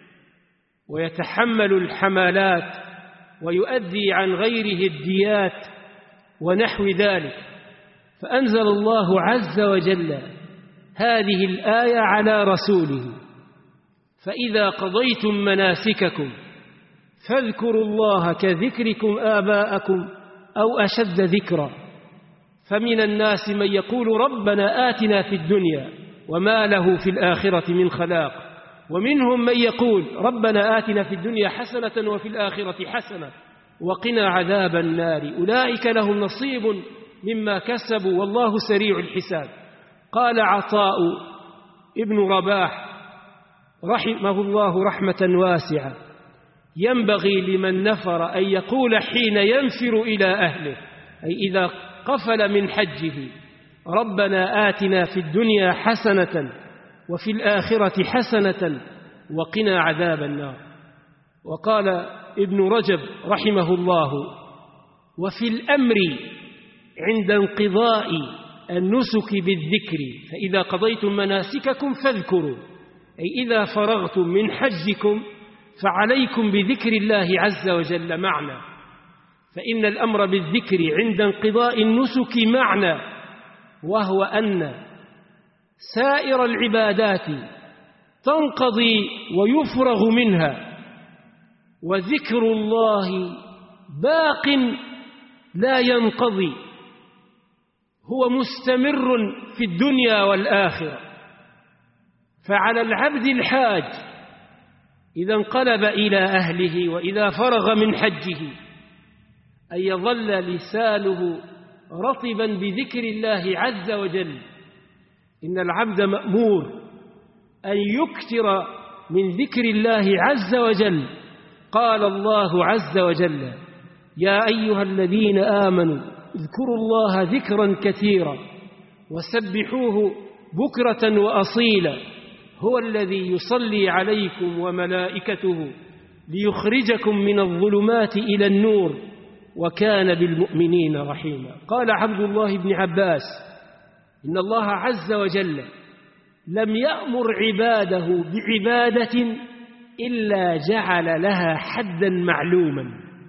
ويتحمل الحمالات ويؤدي عن غيره الديات ونحو ذلك. فأنزل الله عز وجل هذه الآية على رسوله: فإذا قضيتم مناسككم فاذكروا الله كذكركم آباءكم أو أشد ذكرا. فمن الناس من يقول ربنا آتنا في الدنيا وما له في الآخرة من خلاق. ومنهم من يقول ربنا آتنا في الدنيا حسنة وفي الآخرة حسنة وقنا عذاب النار. أولئك لهم نصيب مما كسبوا والله سريع الحساب. قال عطاء ابن رباح رحمه الله رحمة واسعة: ينبغي لمن نفر أن يقول حين ينفر إلى أهله، أي إذا قفل من حجه: ربنا آتنا في الدنيا حسنة وفي الآخرة حسنة وقنا عذاب النار. وقال ابن رجب رحمه الله: وفي الأمر عند انقضاء النسك بالذكر، فإذا قضيتم مناسككم فاذكروا، أي إذا فرغتم من حجكم فعليكم بذكر الله عز وجل معنى. فإن الأمر بالذكر عند انقضاء النسك معنى، وهو أن سائر العبادات تنقضي ويفرغ منها، وذكر الله باق لا ينقضي، هو مستمر في الدنيا والآخرة. فعلى العبد الحاج إذا انقلب إلى أهله وإذا فرغ من حجه أن يظل لسانه رطبا بذكر الله عز وجل. إن العبد مأمور أن يكثر من ذكر الله عز وجل. قال الله عز وجل: يا أيها الذين آمنوا اذكروا الله ذكرا كثيرا وسبحوه بكرة وأصيلا هو الذي يصلي عليكم وملائكته ليخرجكم من الظلمات إلى النور وكان بالمؤمنين رحيما. قال عبد الله بن عباس إن الله عز وجل لم يأمر عباده بعبادة إلا جعل لها حدا معلوما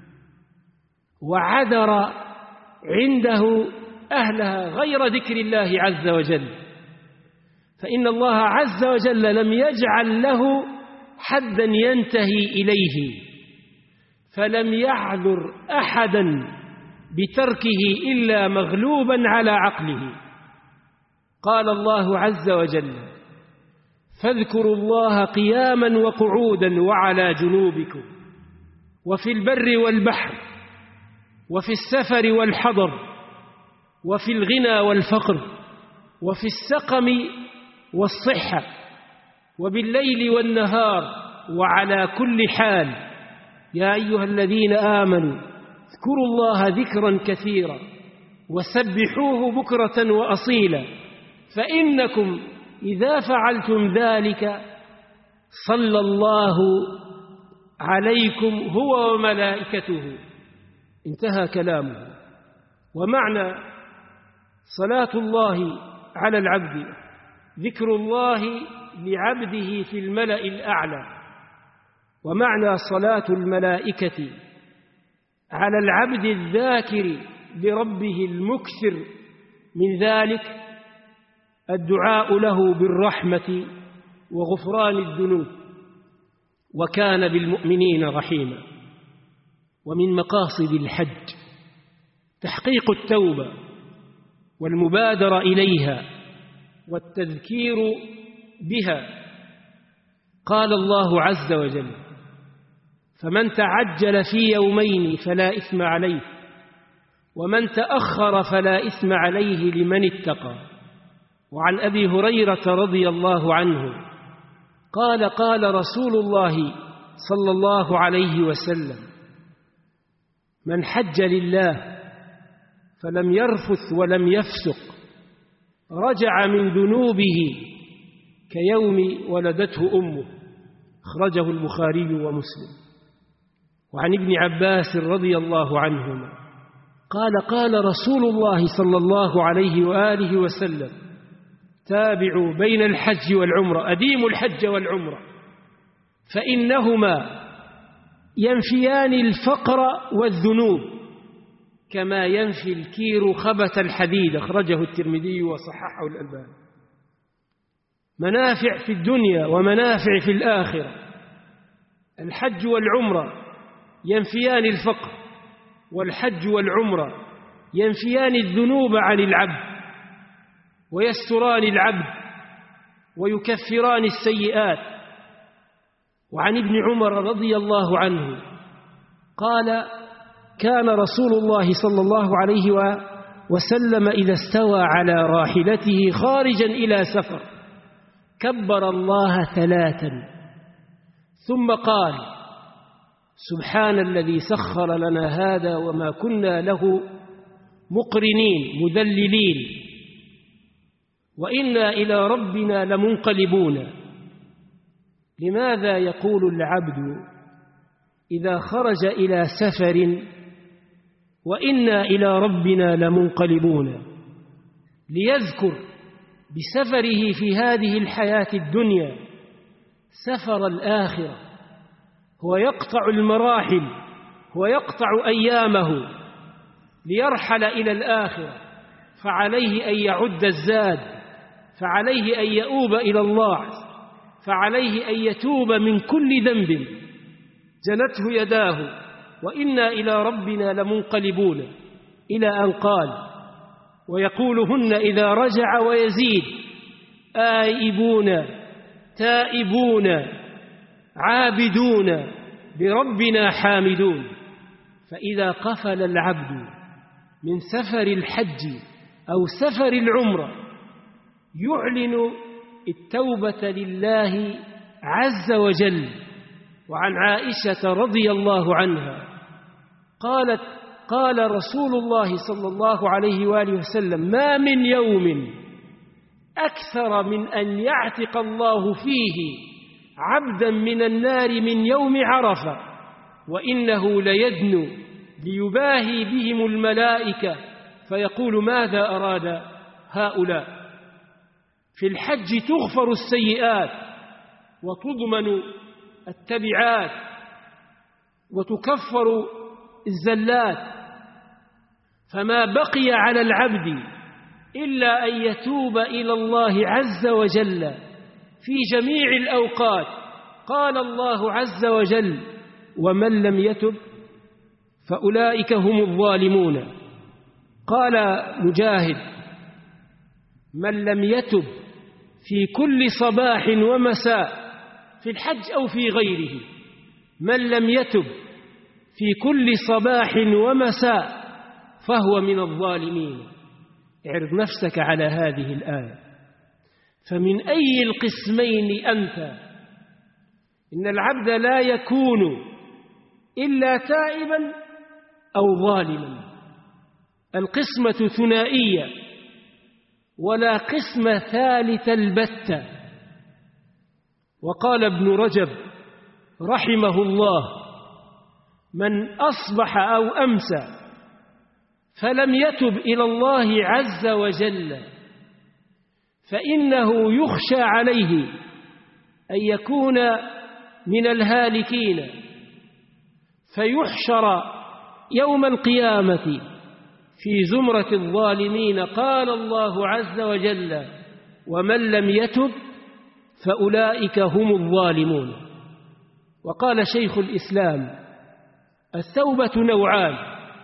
وعذر عنده أهلها غير ذكر الله عز وجل، فإن الله عز وجل لم يجعل له حدا ينتهي إليه، فلم يعذر أحدا بتركه إلا مغلوبا على عقله. قال الله عز وجل فاذكروا الله قياما وقعودا وعلى جنوبكم وفي البر والبحر وفي السفر والحضر وفي الغنى والفقر وفي السقم والصحة وبالليل والنهار وعلى كل حال. يا أيها الذين آمنوا اذكروا الله ذكرا كثيرا وسبحوه بكرة وأصيلا فإنكم إذا فعلتم ذلك صلى الله عليكم هو وملائكته. انتهى كلامه. ومعنى صلاة الله على العبد ذكر الله لعبده في الملأ الأعلى، ومعنى صلاة الملائكة على العبد الذاكر لربه المكثر من ذلك الدعاء له بالرحمة وغفران الذنوب وكان بالمؤمنين رحيما. ومن مقاصد الحج تحقيق التوبة والمبادرة إليها والتذكير بها. قال الله عز وجل فمن تعجل في يومين فلا إثم عليه ومن تأخر فلا إثم عليه لمن اتقى. وعن أبي هريرة رضي الله عنه قال قال رسول الله صلى الله عليه وسلم من حج لله فلم يرفث ولم يفسق رجع من ذنوبه كيوم ولدته أمه. أخرجه البخاري ومسلم. وعن ابن عباس رضي الله عنهما قال قال رسول الله صلى الله عليه وآله وسلم تابعوا بين الحج والعمرة أديموا الحج والعمرة فإنهما ينفيان الفقر والذنوب كما ينفي الكير خبث الحديد. أخرجه الترمذي وصححه الألباني. منافع في الدنيا ومنافع في الآخرة. الحج والعمرة ينفيان الفقر، والحج والعمرة ينفيان الذنوب عن العبد ويستران العبد ويكفران السيئات. وعن ابن عمر رضي الله عنه قال كان رسول الله صلى الله عليه وسلم إذا استوى على راحلته خارجا إلى سفر كبر الله 3 ثم قال سبحان الذي سخر لنا هذا وما كنا له مقرنين مذللين وإنا إلى ربنا لمنقلبون. لماذا يقول العبد إذا خرج إلى سفر وإنا إلى ربنا لمنقلبون؟ ليذكر بسفره في هذه الحياة الدنيا سفر الآخرة، هو يقطع المراحل ويقطع أيامه ليرحل إلى الآخرة، فعليه أن يعد الزاد، فعليه أن يؤوب إلى الله، فعليه أن يتوب من كل ذنب جنته يداه، وإنا إلى ربنا لمنقلبون، إلى أن قال ويقولهن إذا رجع ويزيد آئبون تائبون عابدون لربنا حامدون. فإذا قفل العبد من سفر الحج أو سفر العمرة يعلن التوبة لله عز وجل. وعن عائشة رضي الله عنها قالت قال رسول الله صلى الله عليه وآله وسلم: ما من يوم أكثر من أن يعتق الله فيه عبدا من النار من يوم عرفة، وإنه ليدنو ليباهي بهم الملائكة فيقول: ماذا أراد هؤلاء؟ في الحج تغفر السيئات وتضمن التبعات وتكفر الزلات، فما بقي على العبد إلا أن يتوب إلى الله عز وجل في جميع الأوقات. قال الله عز وجل: ومن لم يتب فأولئك هم الظالمون. قال مجاهد: من لم يتب في كل صباح ومساء، في الحج أو في غيره، من لم يتب في كل صباح ومساء فهو من الظالمين. اعرض نفسك على هذه الآية، فمن أي القسمين أنت؟ إن العبد لا يكون إلا تائبا أو ظالما، القسمة ثنائية ولا قسم ثالث البتة. وقال ابن رجب رحمه الله: من أصبح أو أمسى فلم يتب إلى الله عز وجل فإنه يخشى عليه أن يكون من الهالكين، فيحشر يوم القيامة في زمرة الظالمين. قال الله عز وجل: ومن لم يتب فأولئك هم الظالمون. وقال شيخ الإسلام: التوبة نوعان: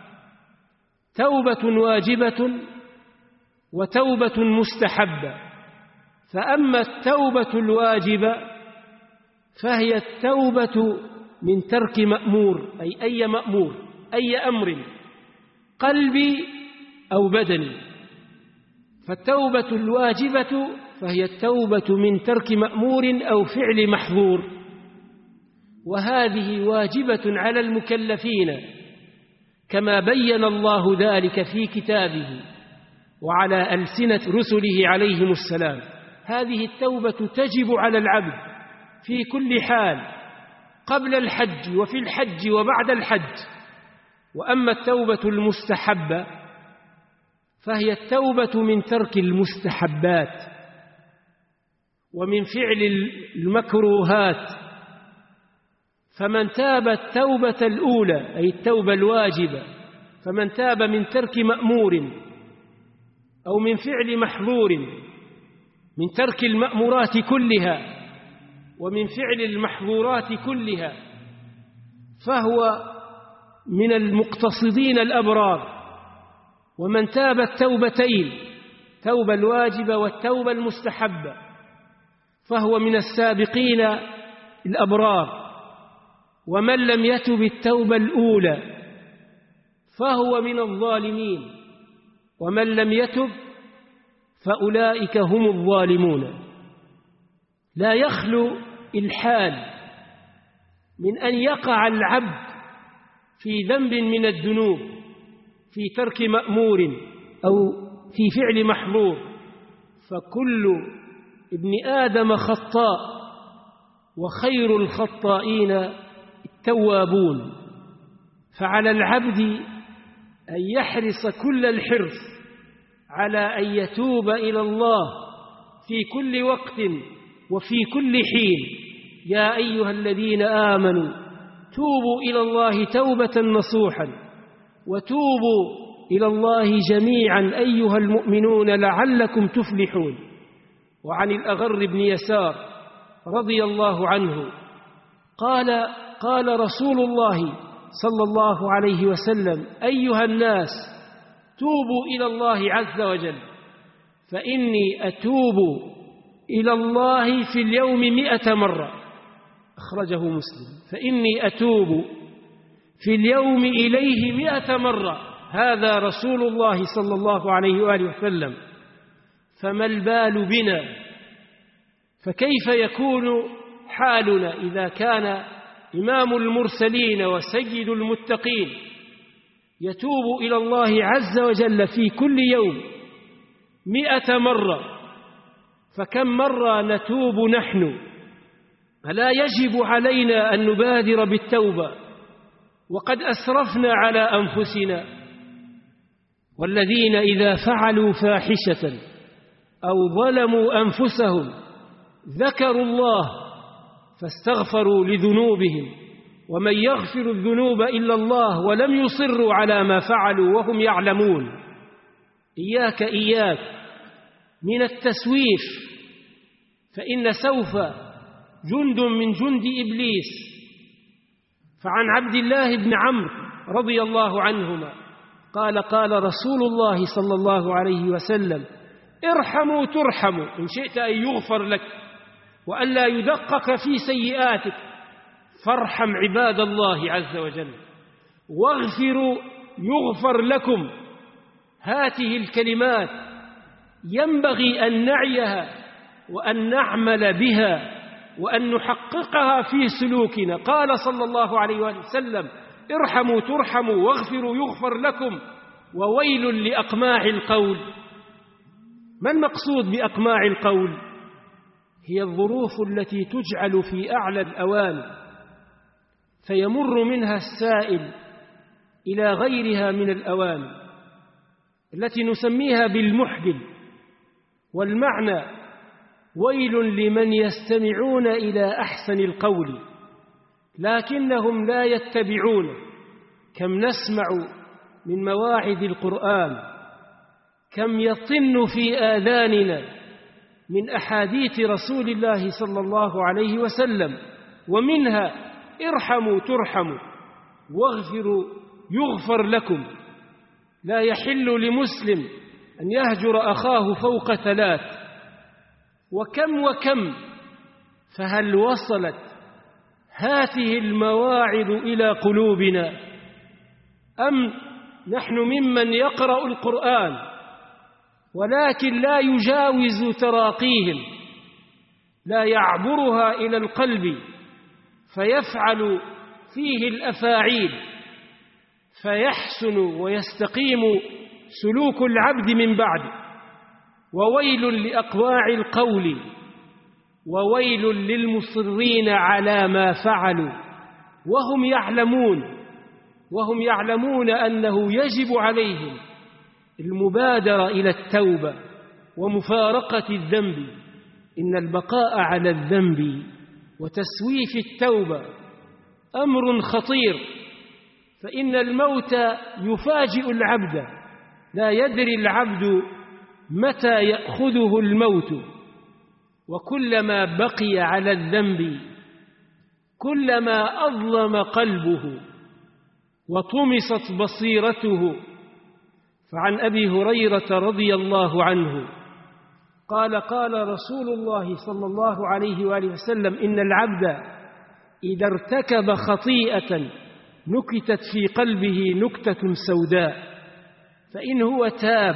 توبة واجبة وتوبة مستحبة. فأما التوبة الواجبة فهي التوبة من ترك مأمور، أي أي مأمور، أي أمر قلبي أو بدني. فالتوبة الواجبة فهي التوبة من ترك مأمور أو فعل محظور، وهذه واجبة على المكلفين كما بين الله ذلك في كتابه وعلى ألسنة رسله عليهم السلام. هذه التوبة تجب على العبد في كل حال، قبل الحج وفي الحج وبعد الحج. وأما التوبة المستحبة فهي التوبة من ترك المستحبات ومن فعل المكروهات. فمن تاب التوبة الأولى أي التوبة الواجبة، فمن تاب من ترك مأمور أو من فعل محظور، من ترك المأمورات كلها ومن فعل المحظورات كلها، فهو من المقتصدين الأبرار. ومن تاب التوبتين، توبة الواجبة والتوبة المستحبة، فهو من السابقين الأبرار. ومن لم يتب التوبة الأولى فهو من الظالمين، ومن لم يتب فأولئك هم الظالمون. لا يخلو الحال من أن يقع العبد في ذنب من الذنوب، في ترك مأمور أو في فعل محظور، فكل ابن آدم خطاء وخير الخطائين التوابون. فعلى العبد أن يحرص كل الحرص على أن يتوب إلى الله في كل وقت وفي كل حين. يا أيها الذين آمنوا توبوا إلى الله توبة نصوحا وتوبوا إلى الله جميعا أيها المؤمنون لعلكم تفلحون. وعن الأغر بن يسار رضي الله عنه قال رسول الله صلى الله عليه وسلم: أيها الناس توبوا إلى الله عز وجل، فإني أتوب إلى الله في اليوم 100 مرة. أخرجه مسلم. فإني أتوب في اليوم إليه 100 مرة. هذا رسول الله صلى الله عليه وآله وسلم. فما البال بنا؟ فكيف يكون حالنا إذا كان إمام المرسلين وسيد المتقين يتوب إلى الله عز وجل في كل يوم 100 مرة، فكم مرة نتوب نحن؟ ألا يجب علينا أن نبادر بالتوبة وقد أسرفنا على أنفسنا؟ والذين إذا فعلوا فاحشة أو ظلموا أنفسهم ذكروا الله فاستغفروا لذنوبهم ومن يغفر الذنوب إلا الله ولم يصروا على ما فعلوا وهم يعلمون. إياك من التسويف، فإن سوف جند من جند إبليس. فعن عبد الله بن عمرو رضي الله عنهما قال قال رسول الله صلى الله عليه وسلم: ارحموا ترحموا، إن شئت أن يغفر لك وألا يدقق في سيئاتك فارحم عباد الله عز وجل، واغفروا يغفر لكم. هذه الكلمات ينبغي أن نعيها وأن نعمل بها وأن نحققها في سلوكنا. قال صلى الله عليه وسلم: ارحموا ترحموا واغفروا يغفر لكم وويل لأقماع القول. ما المقصود بأقماع القول؟ هي الظروف التي تجعل في أعلى الأوان فيمر منها السائل إلى غيرها من الأوان، التي نسميها بالمحجل. والمعنى: ويل لمن يستمعون إلى أحسن القول لكنهم لا يتبعون. كم نسمع من مواعظ القرآن، كم يطن في آذاننا من أحاديث رسول الله صلى الله عليه وسلم، ومنها: ارحموا ترحموا واغفروا يغفر لكم. لا يحل لمسلم أن يهجر أخاه فوق 3. وكم فهل وصلت هذه المواعظ إلى قلوبنا أم نحن ممن يقرأ القرآن ولكن لا يجاوز تراقيهم، لا يعبرها إلى القلب فيفعل فيه الأفاعيل فيحسن ويستقيم سلوك العبد من بعد؟ وويل لأقواع القول وويل للمصرين على ما فعلوا وهم يعلمون أنه يجب عليهم المبادرة إلى التوبة ومفارقة الذنب. إن البقاء على الذنب وتسويف التوبة أمر خطير، فإن الموت يفاجئ العبد، لا يدري العبد متى يأخذه الموت. وكلما بقي على الذنب كلما أظلم قلبه وطمست بصيرته. فعن أبي هريرة رضي الله عنه قال قال رسول الله صلى الله عليه وآله وسلم: إن العبد إذا ارتكب خطيئة نكتت في قلبه نكتة سوداء، فإن هو تاب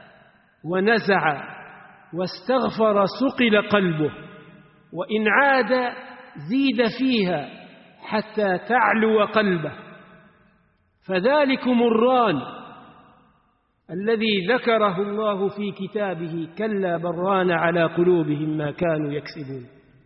ونزع واستغفر صقل قلبه، وإن عاد زيد فيها حتى تعلو قلبه. فذلكم الران الذي ذكره الله في كتابه: كلا بران على قلوبهم ما كانوا يكسبون.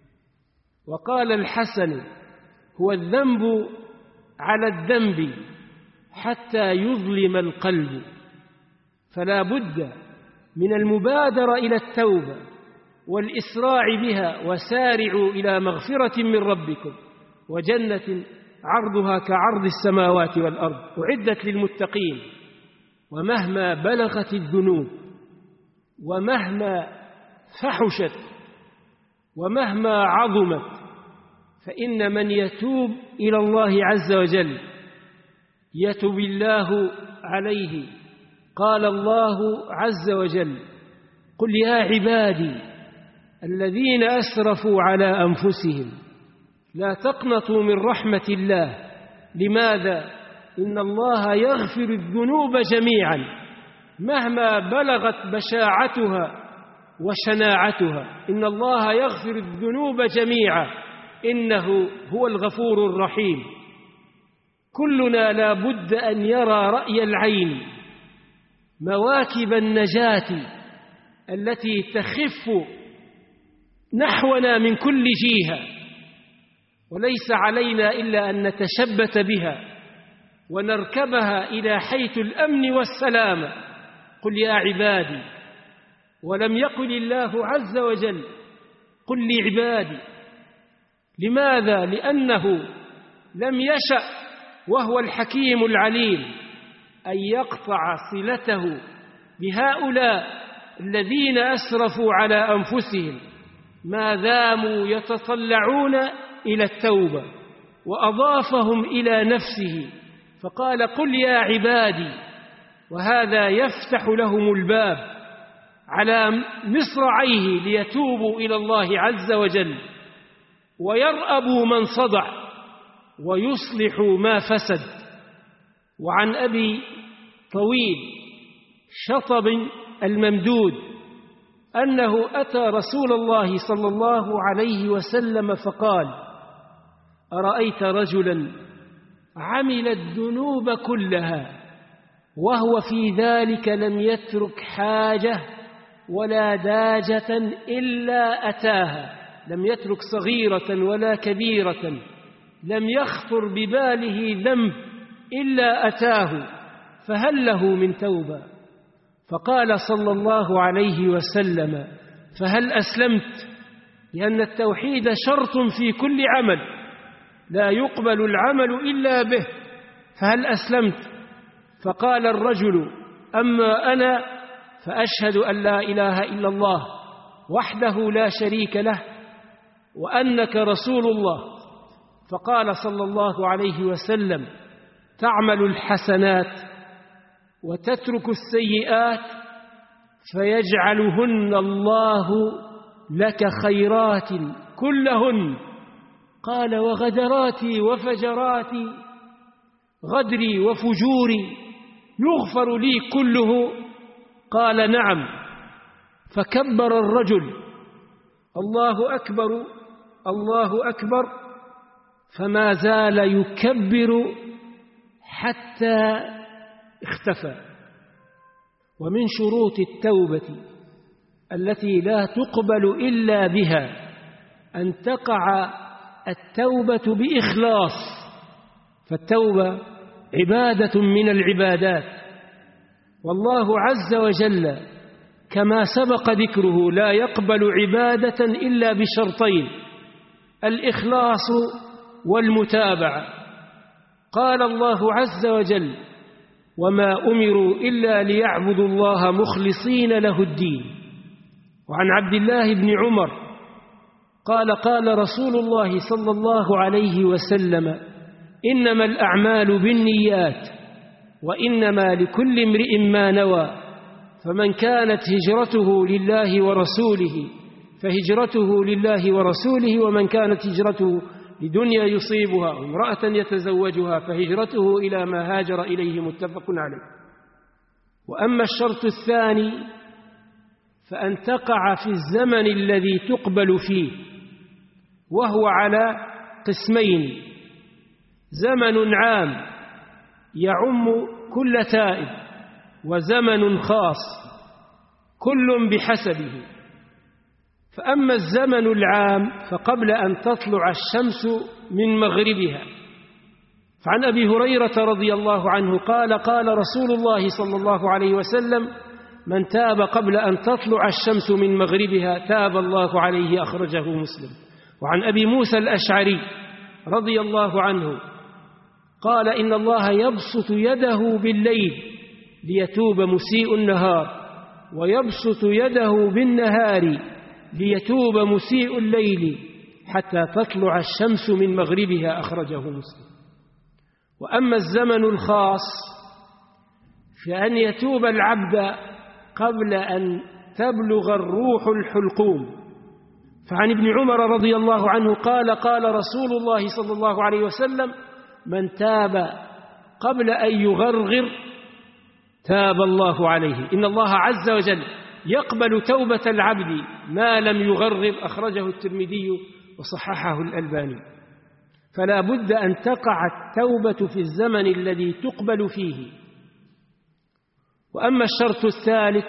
وقال الحسن: هو الذنب على الذنب حتى يظلم القلب. فلا بد من المبادرة إلى التوبة والإسراع بها، وسارعوا إلى مغفرة من ربكم وجنة عرضها كعرض السماوات والأرض أعدت للمتقين. ومهما بلغت الذنوب ومهما فحشت ومهما عظمت فإن من يتوب إلى الله عز وجل يتوب الله عليه. قال الله عز وجل: قل يا عبادي الذين أسرفوا على أنفسهم لا تقنطوا من رحمة الله. لماذا؟ إن الله يغفر الذنوب جميعا مهما بلغت بشاعتها وشناعتها. إن الله يغفر الذنوب جميعا إنه هو الغفور الرحيم. كلنا لا بد أن يرى رأي العين مواكب النجاة التي تخف نحونا من كل جهة، وليس علينا إلا أن نتشبت بها ونركبها إلى حيث الأمن والسلامة. قل يا عبادي، ولم يقل الله عز وجل قل لعبادي. لماذا؟ لأنه لم يشأ وهو الحكيم العليم أن يقطع صلته بهؤلاء الذين أسرفوا على أنفسهم ما داموا يتطلعون إلى التوبة، وأضافهم إلى نفسه فقال قل يا عبادي، وهذا يفتح لهم الباب على مصرعيه ليتوبوا إلى الله عز وجل ويرأبوا من صدع ويصلحوا ما فسد. وعن أبي طويل شطب الممدود أنه أتى رسول الله صلى الله عليه وسلم فقال أرأيت رجلا عمل الذنوب كلها وهو في ذلك لم يترك حاجة ولا داجة إلا أتاها، لم يترك صغيرة ولا كبيرة، لم يخطر بباله ذنب إلا أتاه، فهل له من توبة؟ فقال صلى الله عليه وسلم فهل أسلمت؟ لأن التوحيد شرط في كل عمل لا يقبل العمل إلا به، فهل أسلمت؟ فقال الرجل أما أنا فأشهد أن لا إله إلا الله وحده لا شريك له وأنك رسول الله. فقال صلى الله عليه وسلم تعمل الحسنات وتترك السيئات فيجعلهن الله لك خيرات كلهن. قال وغدراتي وفجراتي، غدري وفجوري يغفر لي كله؟ قال نعم. فكبر الرجل الله أكبر الله أكبر، فما زال يكبر حتى اختفى. ومن شروط التوبة التي لا تقبل إلا بها أن تقع التوبة بإخلاص، فالتوبة عبادة من العبادات، والله عز وجل كما سبق ذكره لا يقبل عبادة إلا بشرطين: الإخلاص والمتابعة. قال الله عز وجل وما أمروا إلا ليعبدوا الله مخلصين له الدين. وعن عبد الله بن عمر قال قال رسول الله صلى الله عليه وسلم إنما الأعمال بالنيات وإنما لكل امرئ ما نوى، فمن كانت هجرته لله ورسوله فهجرته لله ورسوله، ومن كانت هجرته لدنيا يصيبها امرأة يتزوجها فهجرته إلى ما هاجر إليه، متفق عليه. وأما الشرط الثاني فأن تقع في الزمن الذي تقبل فيه، وهو على قسمين: زمن عام يعم كل تائب، وزمن خاص كل بحسبه. فأما الزمن العام فقبل أن تطلع الشمس من مغربها. فعن أبي هريرة رضي الله عنه قال قال رسول الله صلى الله عليه وسلم من تاب قبل أن تطلع الشمس من مغربها تاب الله عليه، أخرجه مسلم. وعن أبي موسى الأشعري رضي الله عنه قال إن الله يبسط يده بالليل ليتوب مسيء النهار، ويبسط يده بالنهار ليتوب مسيء الليل حتى تطلع الشمس من مغربها، أخرجه مسلم. وأما الزمن الخاص فأن يتوب العبد قبل أن تبلغ الروح الحلقوم. فعن ابن عمر رضي الله عنه قال قال رسول الله صلى الله عليه وسلم من تاب قبل أن يغرغر تاب الله عليه. إن الله عز وجل يقبل توبة العبد ما لم يغرغر، أخرجه الترمذي وصححه الألباني. فلا بد أن تقع التوبة في الزمن الذي تقبل فيه. وأما الشرط الثالث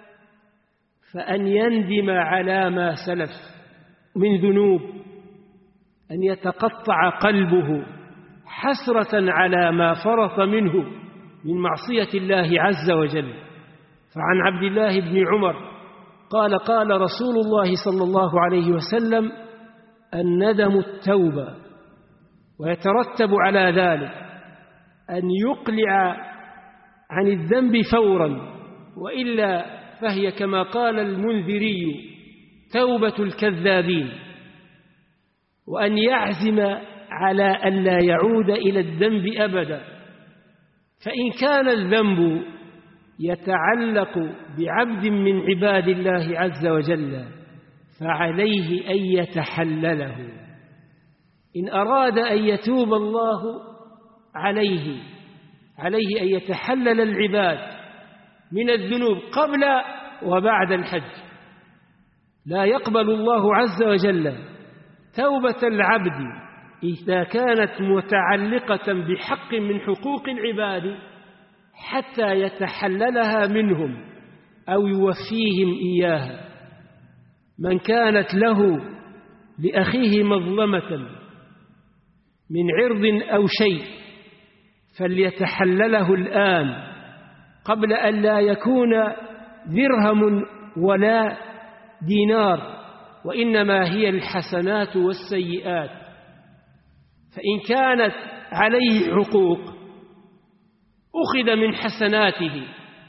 فأن يندم على ما سلف من ذنوب، أن يتقطع قلبه حسرة على ما فرط منه من معصية الله عز وجل. فعن عبد الله بن عمر قال قال رسول الله صلى الله عليه وسلم: الندم التوبة، ويترتب على ذلك أن يقلع عن الذنب فورا، وإلا فهي كما قال المنذري توبة الكذابين، وأن يعزم على أن لا يعود إلى الذنب أبدا. فإن كان الذنب يتعلق بعبد من عباد الله عز وجل فعليه أن يتحلله. إن أراد أن يتوب الله عليه أن يتحلل العباد من الذنوب قبل وبعد الحج. لا يقبل الله عز وجل توبة العبد إذا كانت متعلقة بحق من حقوق العباد حتى يتحللها منهم أو يوفيهم إياها. من كانت له لأخيه مظلمة من عرض أو شيء فليتحلله الآن قبل أن لا يكون درهم ولا دينار، وإنما هي الحسنات والسيئات. فإن كانت عليه حقوق أخذ من حسناته،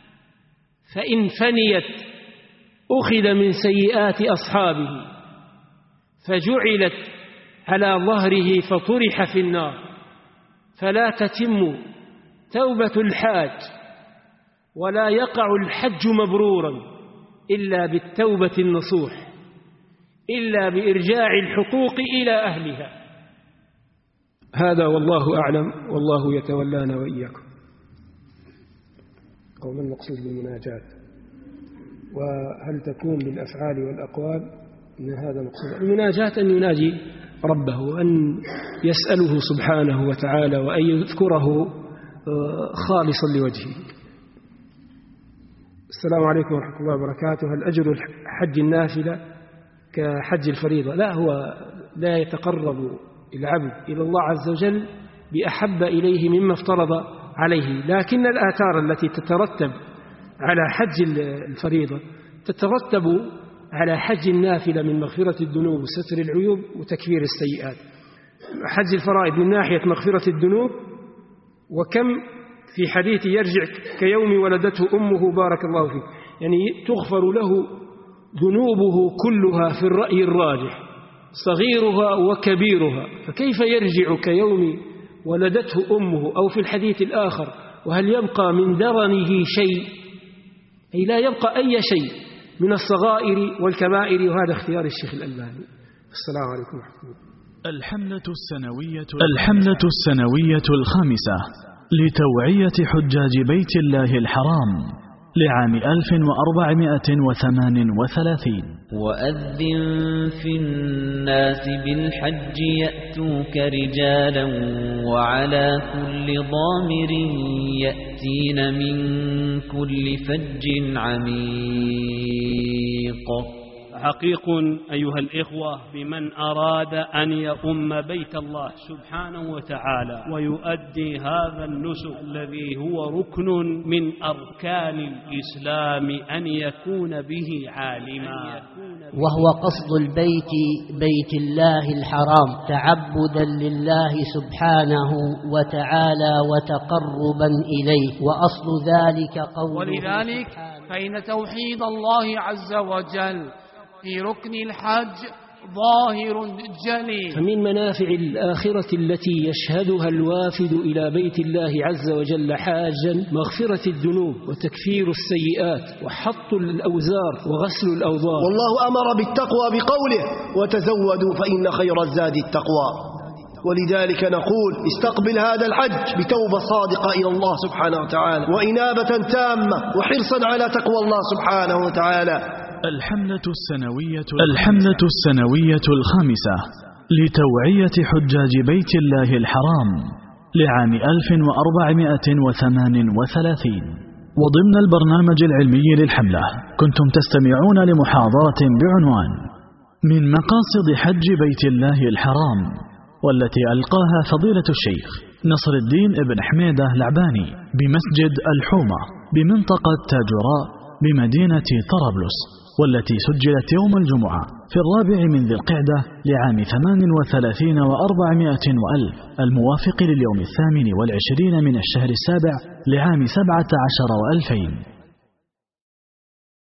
فإن فنيت أخذ من سيئات أصحابه فجعلت على ظهره فطرح في النار. فلا تتم توبة الحاج ولا يقع الحج مبرورا إلا بالتوبة النصوح، إلا بإرجاع الحقوق إلى أهلها. هذا والله أعلم، والله يتولانا وإياكم. قول المقصود بالمناجاة، وهل تكون بالأفعال والأقوال؟ إن هذا مقصود المناجاة أن يناجي ربه وأن يسأله سبحانه وتعالى وأن يذكره خالصا لوجهه. السلام عليكم ورحمة الله وبركاته. هل أجر حج النافلة كحج الفريضة؟ لا، هو لا يتقرب العبد إلى الله عز وجل بأحب إليه مما افترض عليه، لكن الآثار التي تترتب على حج الفريضة تترتب على حج النافلة من مغفرة الذنوب وستر العيوب وتكفير السيئات. حج الفرائض من ناحية مغفرة الذنوب، وكم في حديث يرجع كيوم ولدته أمه بارك الله فيه، يعني تغفر له ذنوبه كلها في الرأي الراجح صغيرها وكبيرها، فكيف يرجع كيوم ولدته أمه؟ أو في الحديث الآخر: وهل يبقى من درنه شيء؟ أي لا يبقى أي شيء من الصغائر والكبائر. وهذا اختيار الشيخ الألباني. السلام عليكم ورحمة الله. الحملة السنوية الخامسة لتوعية حجاج بيت الله الحرام لعام 1438. وأذن في الناس بالحج يأتوك رجالا وعلى كل ضامر يأتين من كل فج عميق. حقيق أيها الإخوة بمن أراد أن يؤم بيت الله سبحانه وتعالى ويؤدي هذا النسك الذي هو ركن من أركان الإسلام أن يكون به عالما، وهو قصد البيت بيت الله الحرام تعبدا لله سبحانه وتعالى وتقربا إليه، وأصل ذلك قوله. ولذلك فإن توحيد الله عز وجل في ركن الحج ظاهر جلي. فمن منافع الآخرة التي يشهدها الوافد إلى بيت الله عز وجل حاجا مغفرة الذنوب وتكفير السيئات وحط الأوزار وغسل الأوضار. والله أمر بالتقوى بقوله: وتزودوا فإن خير الزاد التقوى. ولذلك نقول: استقبل هذا الحج بتوبة صادقة إلى الله سبحانه وتعالى وإنابة تامة وحرصا على تقوى الله سبحانه وتعالى. الحملة السنوية الخامسة لتوعية حجاج بيت الله الحرام لعام 1438. وضمن البرنامج العلمي للحملة كنتم تستمعون لمحاضرة بعنوان من مقاصد حج بيت الله الحرام، والتي ألقاها فضيلة الشيخ نصر الدين ابن حميدة العباني بمسجد الحومة بمنطقة تاجراء بمدينة طرابلس، والتي سجلت يوم الجمعة في 4 من ذي القعدة لعام 38 و400 وألف، الموافق لليوم 28 من الشهر 7 لعام 17 و2000.